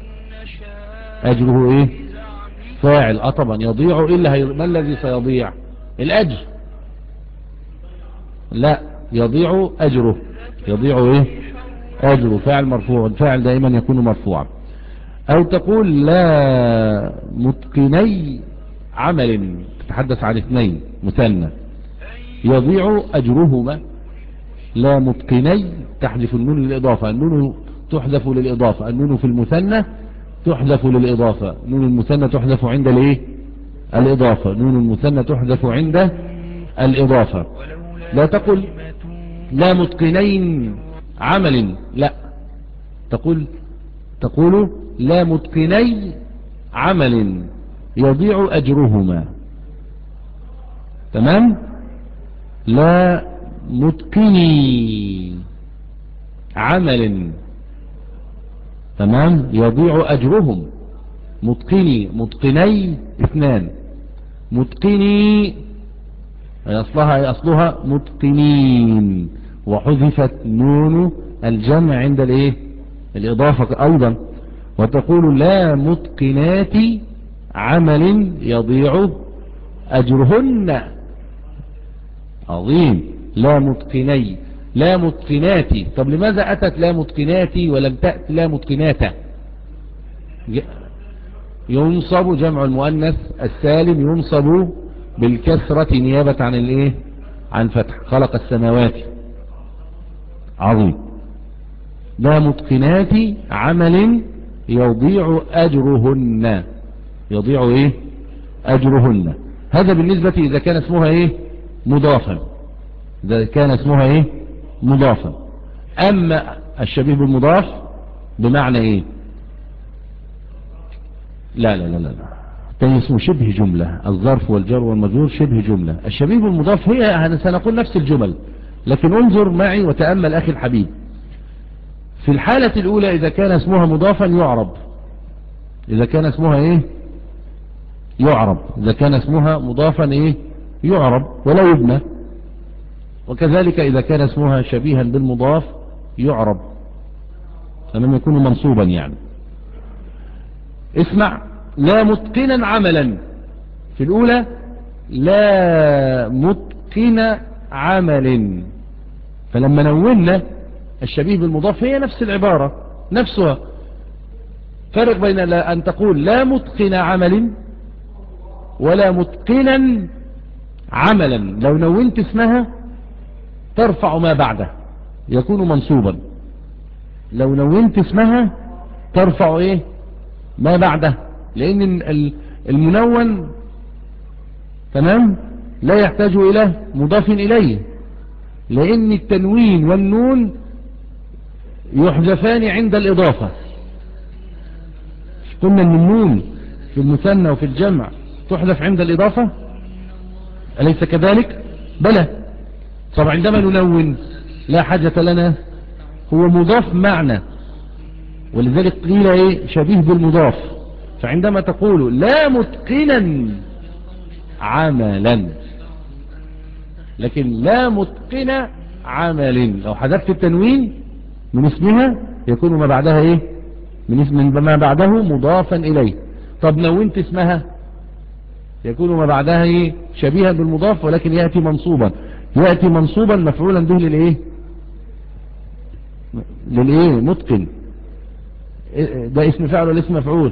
Speaker 2: أجره إيه فاعل. أه طبعا يضيع إلا هي... ما الذي سيضيع؟ الأجر. لا يضيع أجره. يضيع إيه أجره فاعل مرفوع. الفاعل دائما يكون مرفوعا. أو تقول لا متقني عمل، تتحدث عن اثنين مثنى يضيع أجرهما. لا متقني تحذف النون للإضافة. النون تحذف للإضافة. النون في المثنى تحذف للإضافة. نون المثنى تحذف عند الايه الإضافة. نون المثنى تحذف عند الإضافة. لا تقل لا متقنين عمل، لا تقول تقول لا متقني عمل يضيع أجرهما. تمام. لا متقني عمل. تمام. يضيع أجرهم. متقني متقني اثنان. متقني أصلها أصلها متقنين، وحذفت نون الجمع عند الايه الإضافة أيضا. وتقول لا متقنات عمل يضيع أجرهن. عظيم. لا متقني لا متقناتي. طب لماذا أتت لا متقناتي ولم تأت لا متقناتا؟ ينصب جمع المؤنث السالم ينصب بالكسرة نيابة عن الايه عن فتح. خلق السماوات. عظيم. لا متقنات عمل يضيع أجرهن. يضيع ايه أجرهن. هذا بالنسبة إذا كان اسمها ايه مضافا. إذا كان اسمها ايه مضافا. أما الشبيه بالمضاف بمعنى ايه؟ لا لا لا لا الثاني اسمه شبه جملة. الظرف والجر والمجرور شبه جملة. الشبيه بالمضاف هي سنقول نفس الجمل، لكن انظر معي وتأمل أخي الحبيب. في الحالة الأولى إذا كان اسمها مضافا يعرب، إذا كان اسمها إيه يعرب، إذا كان اسمها مضافا إيه يعرب ولا يبنى. وكذلك إذا كان اسمها شبيها بالمضاف يعرب فلم يكون منصوبا. يعني اسمع، لا متقنا عملا في الأولى، لا متقن عمل، فلما نونا الشبيه بالمضاف هي نفس العبارة نفسها. فرق بين أن تقول لا متقن عمل ولا متقنا عملا. لو نونت اسمها ترفع ما بعده يكون منصوبا، لو نونت اسمها ترفع ايه ما بعده، لان المنون تمام لا يحتاج الى مضاف اليه، لان التنوين والنون يحذفان عند الاضافة. قلنا ان النون في المثنى وفي الجمع تحذف عند الاضافة، أليس كذلك؟ بلى. طب عندما ننون لا حاجة لنا، هو مضاف معنى، ولذلك قيل ايه شبيه بالمضاف. فعندما تقول لا متقنا عملا، لكن لا متقن عمل لو حذفت التنوين من اسمها يكون ما بعدها ايه من اسم ما بعده مضافا اليه. طب نونت اسمها يكون ما بعدها ايه شبيها بالمضاف، ولكن يأتي منصوبا، يأتي منصوبا مفعولا به للايه للايه متقن. ده اسم فاعل ولا اسم مفعول؟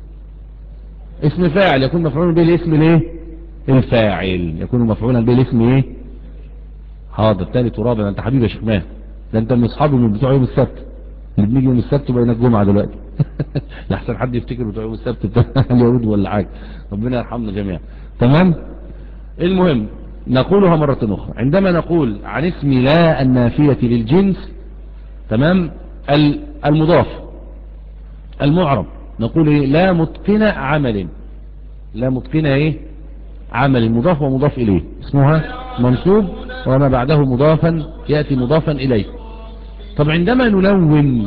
Speaker 2: اسم فاعل، يكون مفعولا به الاسم الايه الفاعل، يكون مفعولا به الاسم ايه حاضر. ثالث ورابع، انت حبيبي يا شيخ ماهر، ده انت من اصحابي من بتوع يوم السبت اللي بنيجي يوم السبت وبين الجمعه دلوقتي. لحسن حد يفتكر بتوع يوم السبت بتاع اليهود ولا حاجه، ربنا يرحمنا جميعا. تمام. المهم نقولها مرة أخرى، عندما نقول عن اسم لا النافية للجنس تمام المضاف المعرب نقول إيه؟ لا متقن عمل، لا متقن ايه عمل، مضاف ومضاف إليه اسمها منصوب وما بعده مضافا يأتي مضافا إليه. طب عندما نلون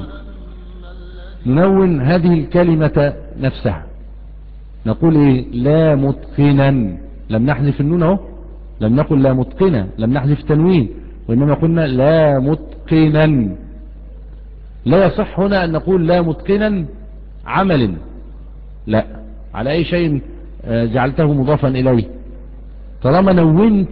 Speaker 2: نلون هذه الكلمة نفسها نقول ايه لا متقنا، لم نحذف النون اهو، لم نقل لا متقنا، لم نحذف تنوين، وإنما قلنا لا متقنا. لا يصح هنا أن نقول لا متقنا عمل، لا، على أي شيء جعلته مضافا إليه. طالما نونت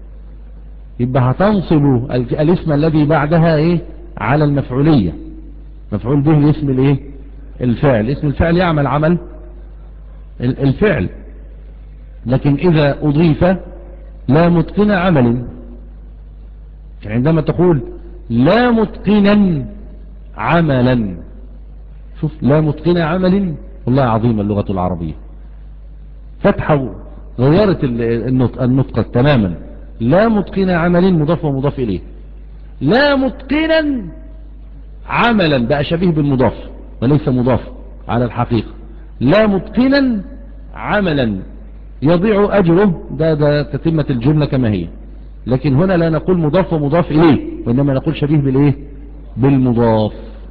Speaker 2: يبقى هتنصب الاسم الذي بعدها ايه على المفعولية، مفعول به الاسم الايه الفعل، اسم الفعل يعمل عمل الفعل. لكن إذا أضيف لا متقن عمل، عندما تقول لا متقنا عملا، شوف لا متقن عمل، والله عظيم اللغة العربية فتحة غيرت النطق, النطق تماما. لا متقن عمل مضاف ومضاف إليه، لا متقنا عملا بقى شبيه بالمضاف وليس مضاف على الحقيقة. لا متقنا عملا يضيع أجره، ده, ده تتمة الجملة كما هي، لكن هنا لا نقول مضاف ومضاف إليه، وإنما نقول شبيه بالإيه بالمضاف.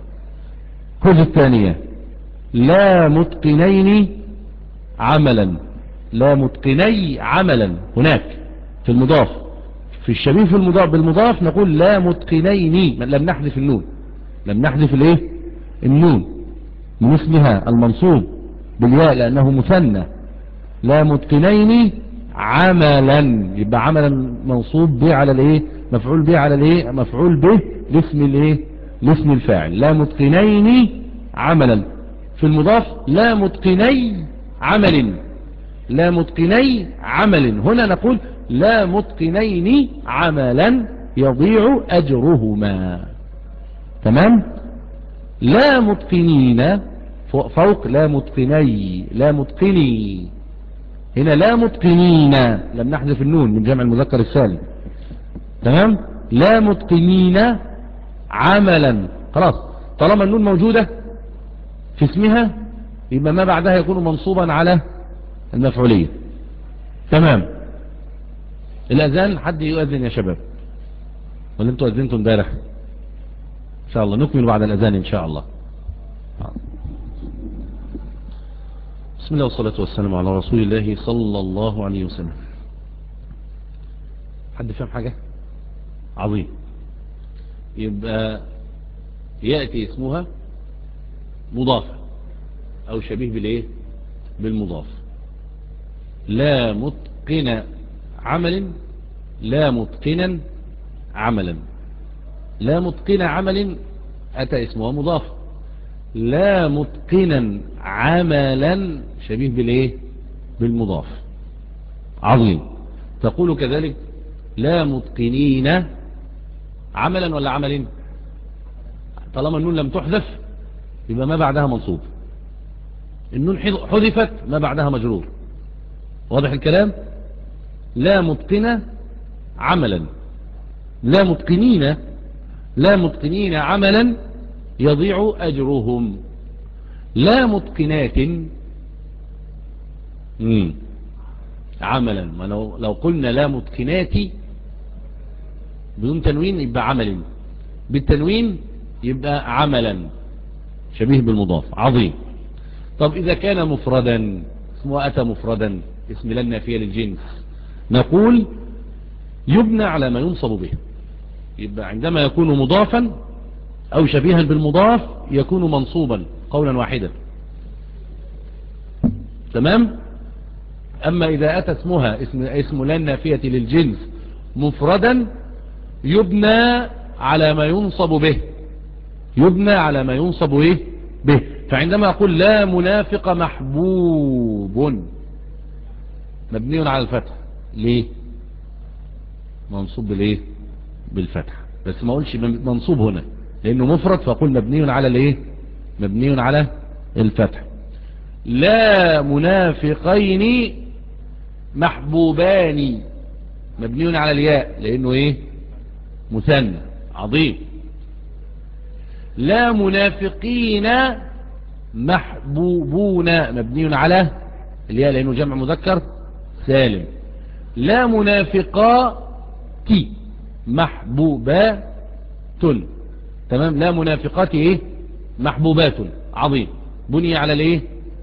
Speaker 2: خذ الثانية لا متقنين عملا، لا متقني عملا هناك في المضاف، في الشبيه في المضاف بالمضاف نقول لا متقنين، لم نحذف النون، لم نحذف الايه النون من اسمها المنصوب بالياء لأنه مثنى. لا متقنين عملا يبقى عملا منصوب به على الايه مفعول به على الايه مفعول به لاسم الايه لاسم الفاعل. لا متقنين عملا في المضاف لا متقني عمل، لا متقني عمل، هنا نقول لا متقنين عملا يضيع أجرهما. تمام. لا متقنين فوق لا متقني، لا متقني، هنا لا متقنين لم نحذف النون من جمع المذكر السالم. تمام. لا متقنين عملا، خلاص طالما النون موجودة في اسمها يبقى ما بعدها يكون منصوبا على المفعولية. تمام. الأذان، حد يؤذن يا شباب ولا انتوا أذنتوا امبارح؟ إن شاء الله نكمل بعد الأذان إن شاء الله. بسم الله والصلاة والسلام على رسول الله صلى الله عليه وسلم. حد فهم حاجة؟ عظيم. يبقى يأتي اسمها مضافة أو شبيه بالإيه؟ بالمضاف. لا متقن عمل، لا متقنا عملا. لا متقن عمل أتى اسمها مضاف. لا متقنا عملا شبيه بالإيه؟ بالمضاف. عظيم. تقول كذلك لا متقنين عملا ولا عمل؟ طالما النون لم تحذف يبقى ما بعدها منصوب. النون حذفت ما بعدها مجرور. واضح الكلام؟ لا متقن عملا، لا متقنين، لا متقنين عملا يضيع أجرهم. لا متقنات مم. عملا، ما لو, لو قلنا لا متقنات بدون تنوين يبقى عمل، بالتنوين يبقى عملا شبيه بالمضاف. عظيم. طب إذا كان مفردا، اسمه أتى مفردا، اسم لا النافية للجنس، نقول يبنى على ما ينصب به. يبقى عندما يكون مضافا أو شبيها بالمضاف يكون منصوبا قولا واحدا. تمام. أما إذا أتى اسمها اسم, اسم لا النافية للجنس مفردا يبنى على ما ينصب به، يبنى على ما ينصب إيه؟ به. فعندما أقول لا منافق محبوب مبني على الفتح، ليه؟ منصوب بالإيه؟ بالفتح. بس ما أقولش منصوب هنا لأنه مفرد، فأقول مبني على الإيه؟ مبني على الفتح. لا منافقين محبوبان مبني على الياء لأنه إيه؟ مثنى. عظيم. لا منافقين محبوبون مبني على الياء لأنه جمع مذكر سالم. لا منافقات محبوبات. تمام. لا منافقات ايه؟ محبوبات. عظيم. بني على الايه؟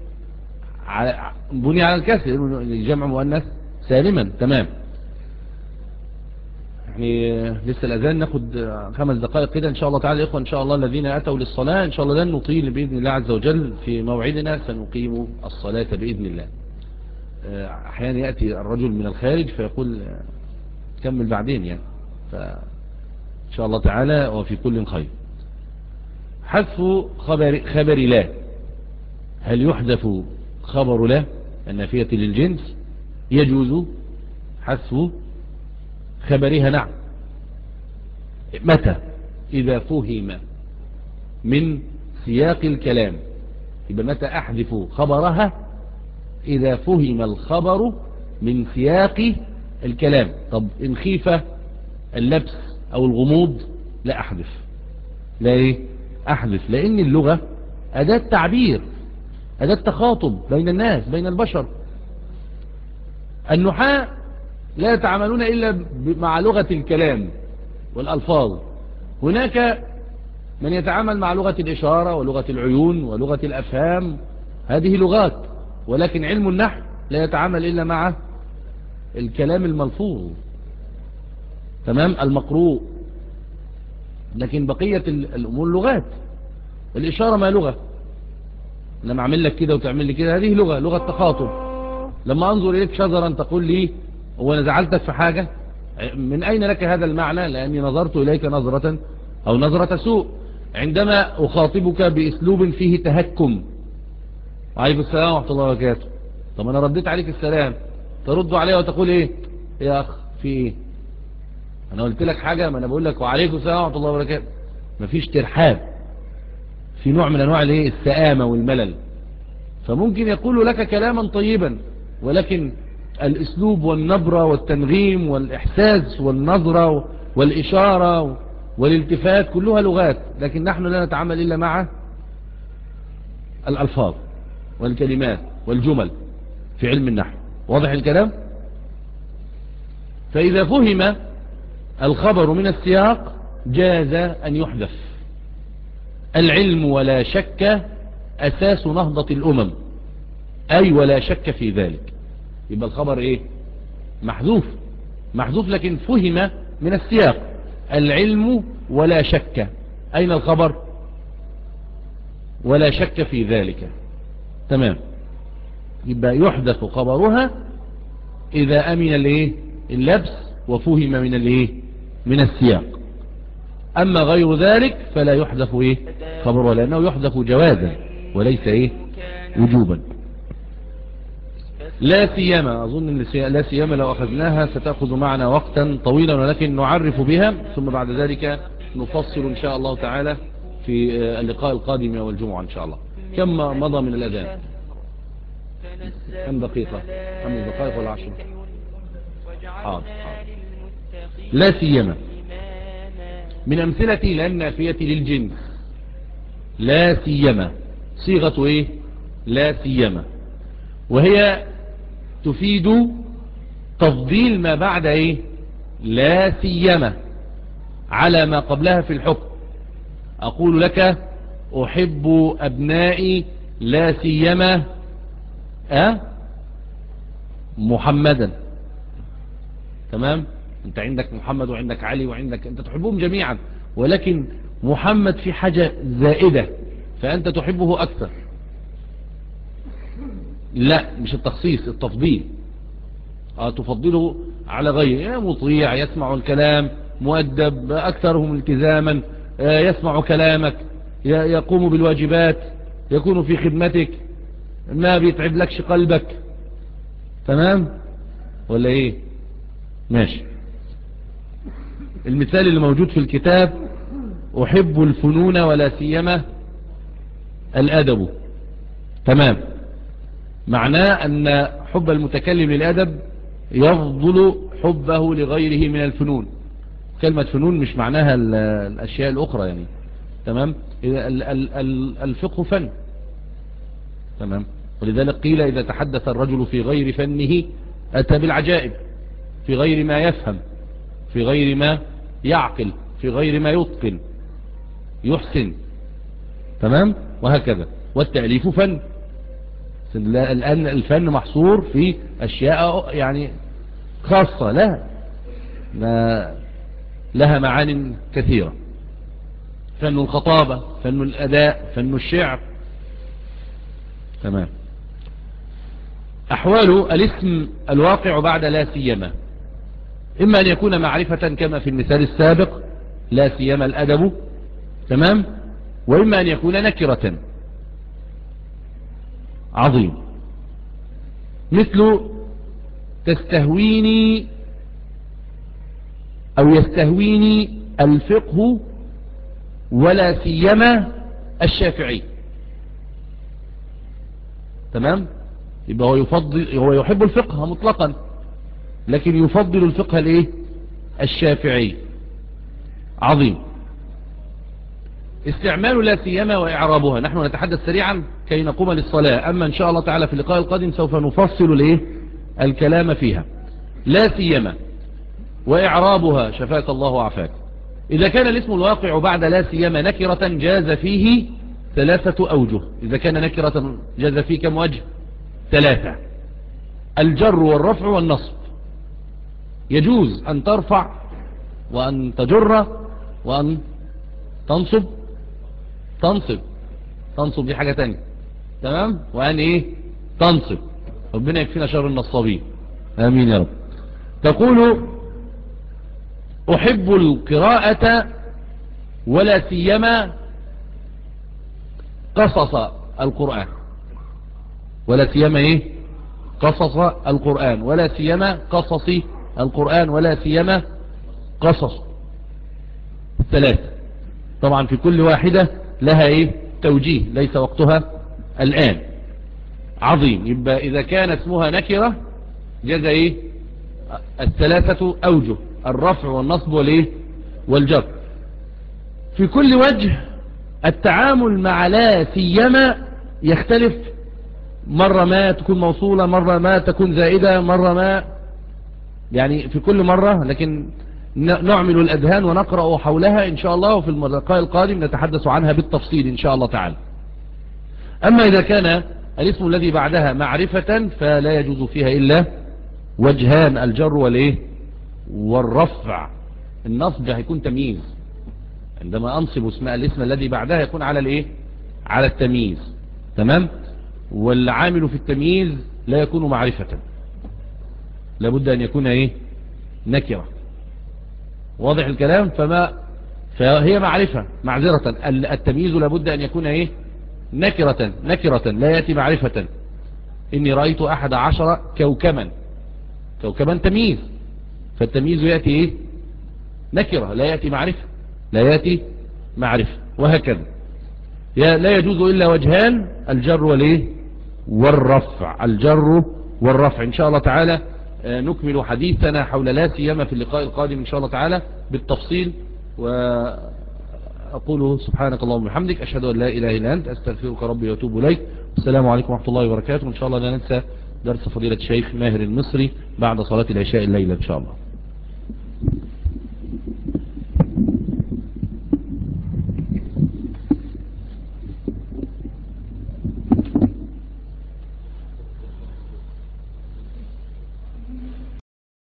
Speaker 2: بني على الكسر، جمع مؤنث سالما. تمام. يعني لسه الأذان، ناخد خمس دقائق كده إن شاء الله تعالى. إخوة إن شاء الله الذين أتوا للصلاة إن شاء الله لن نطيل بإذن الله عز وجل في موعدنا، سنقيم الصلاة بإذن الله. أحيانا يأتي الرجل من الخارج فيقول كمل بعدين يعني، فإن شاء الله تعالى وفي كل خير. حذف خبر, خبر لا، هل يحذف خبر لا النافية للجنس؟ يجوز حذف خبرها. نعم. متى؟ إذا فهم من سياق الكلام. يبقى متى أحذف خبرها؟ إذا فهم الخبر من سياق الكلام. طب إن خيف اللبس أو الغموض لا أحذف. لا إيه؟ أحذف، لأن اللغة أداة تعبير، أداة تخاطب بين الناس، بين البشر. النحاة لا يتعاملون إلا مع لغة الكلام والألفاظ. هناك من يتعامل مع لغة الإشارة ولغة العيون ولغة الأفهام، هذه لغات. ولكن علم النحو لا يتعامل إلا مع الكلام الملفوظ، تمام، المقروء. لكن بقية الأمور لغات. الإشارة ما لغة، لما أعمل لك كده وتعمل لي كده هذه لغة، لغة تخاطب. لما أنظر إليك شجرا تقول لي هو أنا زعلتك في حاجة، من أين لك هذا المعنى؟ لأني نظرت إليك نظرة أو نظرة سوء. عندما أخاطبك بأسلوب فيه تهكم، وعليكم السلام ورحمة الله وبركاته، طب أنا رديت عليك السلام، ترد عليه وتقول إيه يا أخ في إيه؟ أنا قلت لك حاجة؟ ما أنا بقول لك وعليكم السلام ورحمة الله وبركاته. مفيش ترحاب، في نوع من أنواع الإيه؟ السآمة والملل. فممكن يقول لك كلاما طيبا، ولكن الاسلوب والنبرة والتنغيم والإحساس والنظرة والإشارة والالتفات كلها لغات. لكن نحن لا نتعامل إلا مع الألفاظ. والكلمات والجمل في علم النحو. واضح الكلام؟ فإذا فهم الخبر من السياق جاز أن يحذف. العلم ولا شك أساس نهضة الأمم، أي ولا شك في ذلك. يبقى الخبر إيه؟ محذوف محذوف لكن فهم من السياق. العلم ولا شك، أين الخبر؟ ولا شك في ذلك. تمام. يبقى يحدث خبرها إذا أمن الإيه؟ اللبس وفهم من الإيه؟ من السياق. أما غير ذلك فلا يحدث إيه؟ خبرها، لأنه يحدث جوازا وليس إيه؟ وجوبا. لا سيما، أظن أن لا سيما لو أخذناها ستأخذ معنا وقتا طويلا، ولكن نعرف بها ثم بعد ذلك نفصل إن شاء الله تعالى في اللقاء القادم والجمعة إن شاء الله. كم مضى من الأذان؟ كم دقيقة؟ خمس دقائق ولا عشر؟ حاضر. لا سيما من أمثلة لا النافية للجنس. لا سيما صيغة إيه؟ لا سيما، وهي تفيد تفضيل ما بعد إيه؟ لا سيما على ما قبلها في الحكم. أقول لك أحب أبنائي لا سيما أه؟ محمدا. تمام؟ أنت عندك محمد وعندك علي وعندك، أنت تحبهم جميعا، ولكن محمد في حاجة زائدة فأنت تحبه أكثر. لا، مش التخصيص، التفضيل. أه تفضله على غيره، مطيع، يسمع الكلام، مؤدب، أكثرهم التزاما، يسمع كلامك، يقوم بالواجبات، يكون في خدمتك، ما بيتعب لكش قلبك. تمام ولا ايه؟ ماشي. المثال اللي موجود في الكتاب: أحب الفنون ولا سيما الأدب. تمام. معناه أن حب المتكلم للأدب يفضل حبه لغيره من الفنون. كلمة فنون مش معناها الأشياء الأخرى يعني. تمام. الفقه فن. تمام. ولذلك قيل إذا تحدث الرجل في غير فنه أتى بالعجائب، في غير ما يفهم، في غير ما يعقل، في غير ما يتقن يحسن. تمام. وهكذا. والتأليف فن. الآن الفن محصور في أشياء يعني خاصة، لا ما لها معان كثيرة. فن الخطابة، فن الأداء، فن الشعر. تمام. أحوال الاسم الواقع بعد لا سيما: إما أن يكون معرفة كما في المثال السابق لا سيما الأدب. تمام. وإما أن يكون نكرة. عظيم. مثل تستهويني أو يستهويني الفقه ولا سيما الشافعي. تمام. يبقى هو يفضل، هو يحب الفقه مطلقا، لكن يفضل الفقه الايه؟ الشافعي. عظيم. استعمال لا سيما وإعرابها. نحن نتحدث سريعا كي نقوم للصلاة، أما إن شاء الله تعالى في اللقاء القادم سوف نفصل الايه؟ الكلام فيها. لا سيما وإعرابها، شفاك الله وعافاك. إذا كان الاسم الواقع بعد لا سيما نكرة جاز فيه ثلاثة أوجه. إذا كان نكرة جاز فيه كم وجه؟ ثلاثة: الجر والرفع والنصب. يجوز أن ترفع وأن تجر وأن تنصب. تنصب تنصب دي حاجة تانية. تمام. وأن إيه؟ تنصب. ربنا يكفينا شر النصابين، آمين يا رب. تقول أحب القراءة ولا سيما قصص القرآن. ولا سيما إيه؟ قصص القرآن، ولا سيما قصص القرآن، ولا سيما قصص. ثلاثة. طبعا في كل واحدة لها إيه؟ توجيه، ليس وقتها الآن. عظيم. يبقى إذا كان اسمها نكرة جاز إيه؟ الثلاثة أوجه: الرفع والنصب والإيه؟ والجر. في كل وجه التعامل مع لا سيما يختلف مرة ما تكون موصولة، مرة ما تكون زائدة، مرة ما يعني في كل مرة، لكن نعمل الأذهان ونقرأ حولها إن شاء الله، وفي اللقاء القادم نتحدث عنها بالتفصيل إن شاء الله تعالى. أما إذا كان الاسم الذي بعدها معرفة فلا يجوز فيها إلا وجهان، الجر والإيه والرفع. النصب هيكون تمييز، عندما أنصب اسم الاسم الذي بعدها يكون على الإيه على التمييز، تمام. والعامل في التمييز لا يكون معرفة، لابد أن يكون إيه نكرة. واضح الكلام؟ فما فهي معرفة معذرة، التمييز لابد أن يكون إيه نكرة نكرة لا يأتي معرفة. إني رأيت أحد عشر كوكبا، كوكبا تمييز، فالتمييز يأتي إيه نكرة لا يأتي معرفة، لا يأتي معرفة، وهكذا. لا يجوز إلا وجهان، الجر والإيه والرفع، الجر والرفع. إن شاء الله تعالى نكمل حديثنا حول لا سيما في اللقاء القادم إن شاء الله تعالى بالتفصيل. وأقول سبحانك اللهم وبحمدك، أشهد أن لا إله إلا أنت، أستغفرك ربي وأتوب إليك. السلام عليكم ورحمة الله وبركاته. وإن شاء الله لا ننسى درس فضيلة الشيخ ماهر المصري بعد صلاة العشاء الليلة إن شاء الله.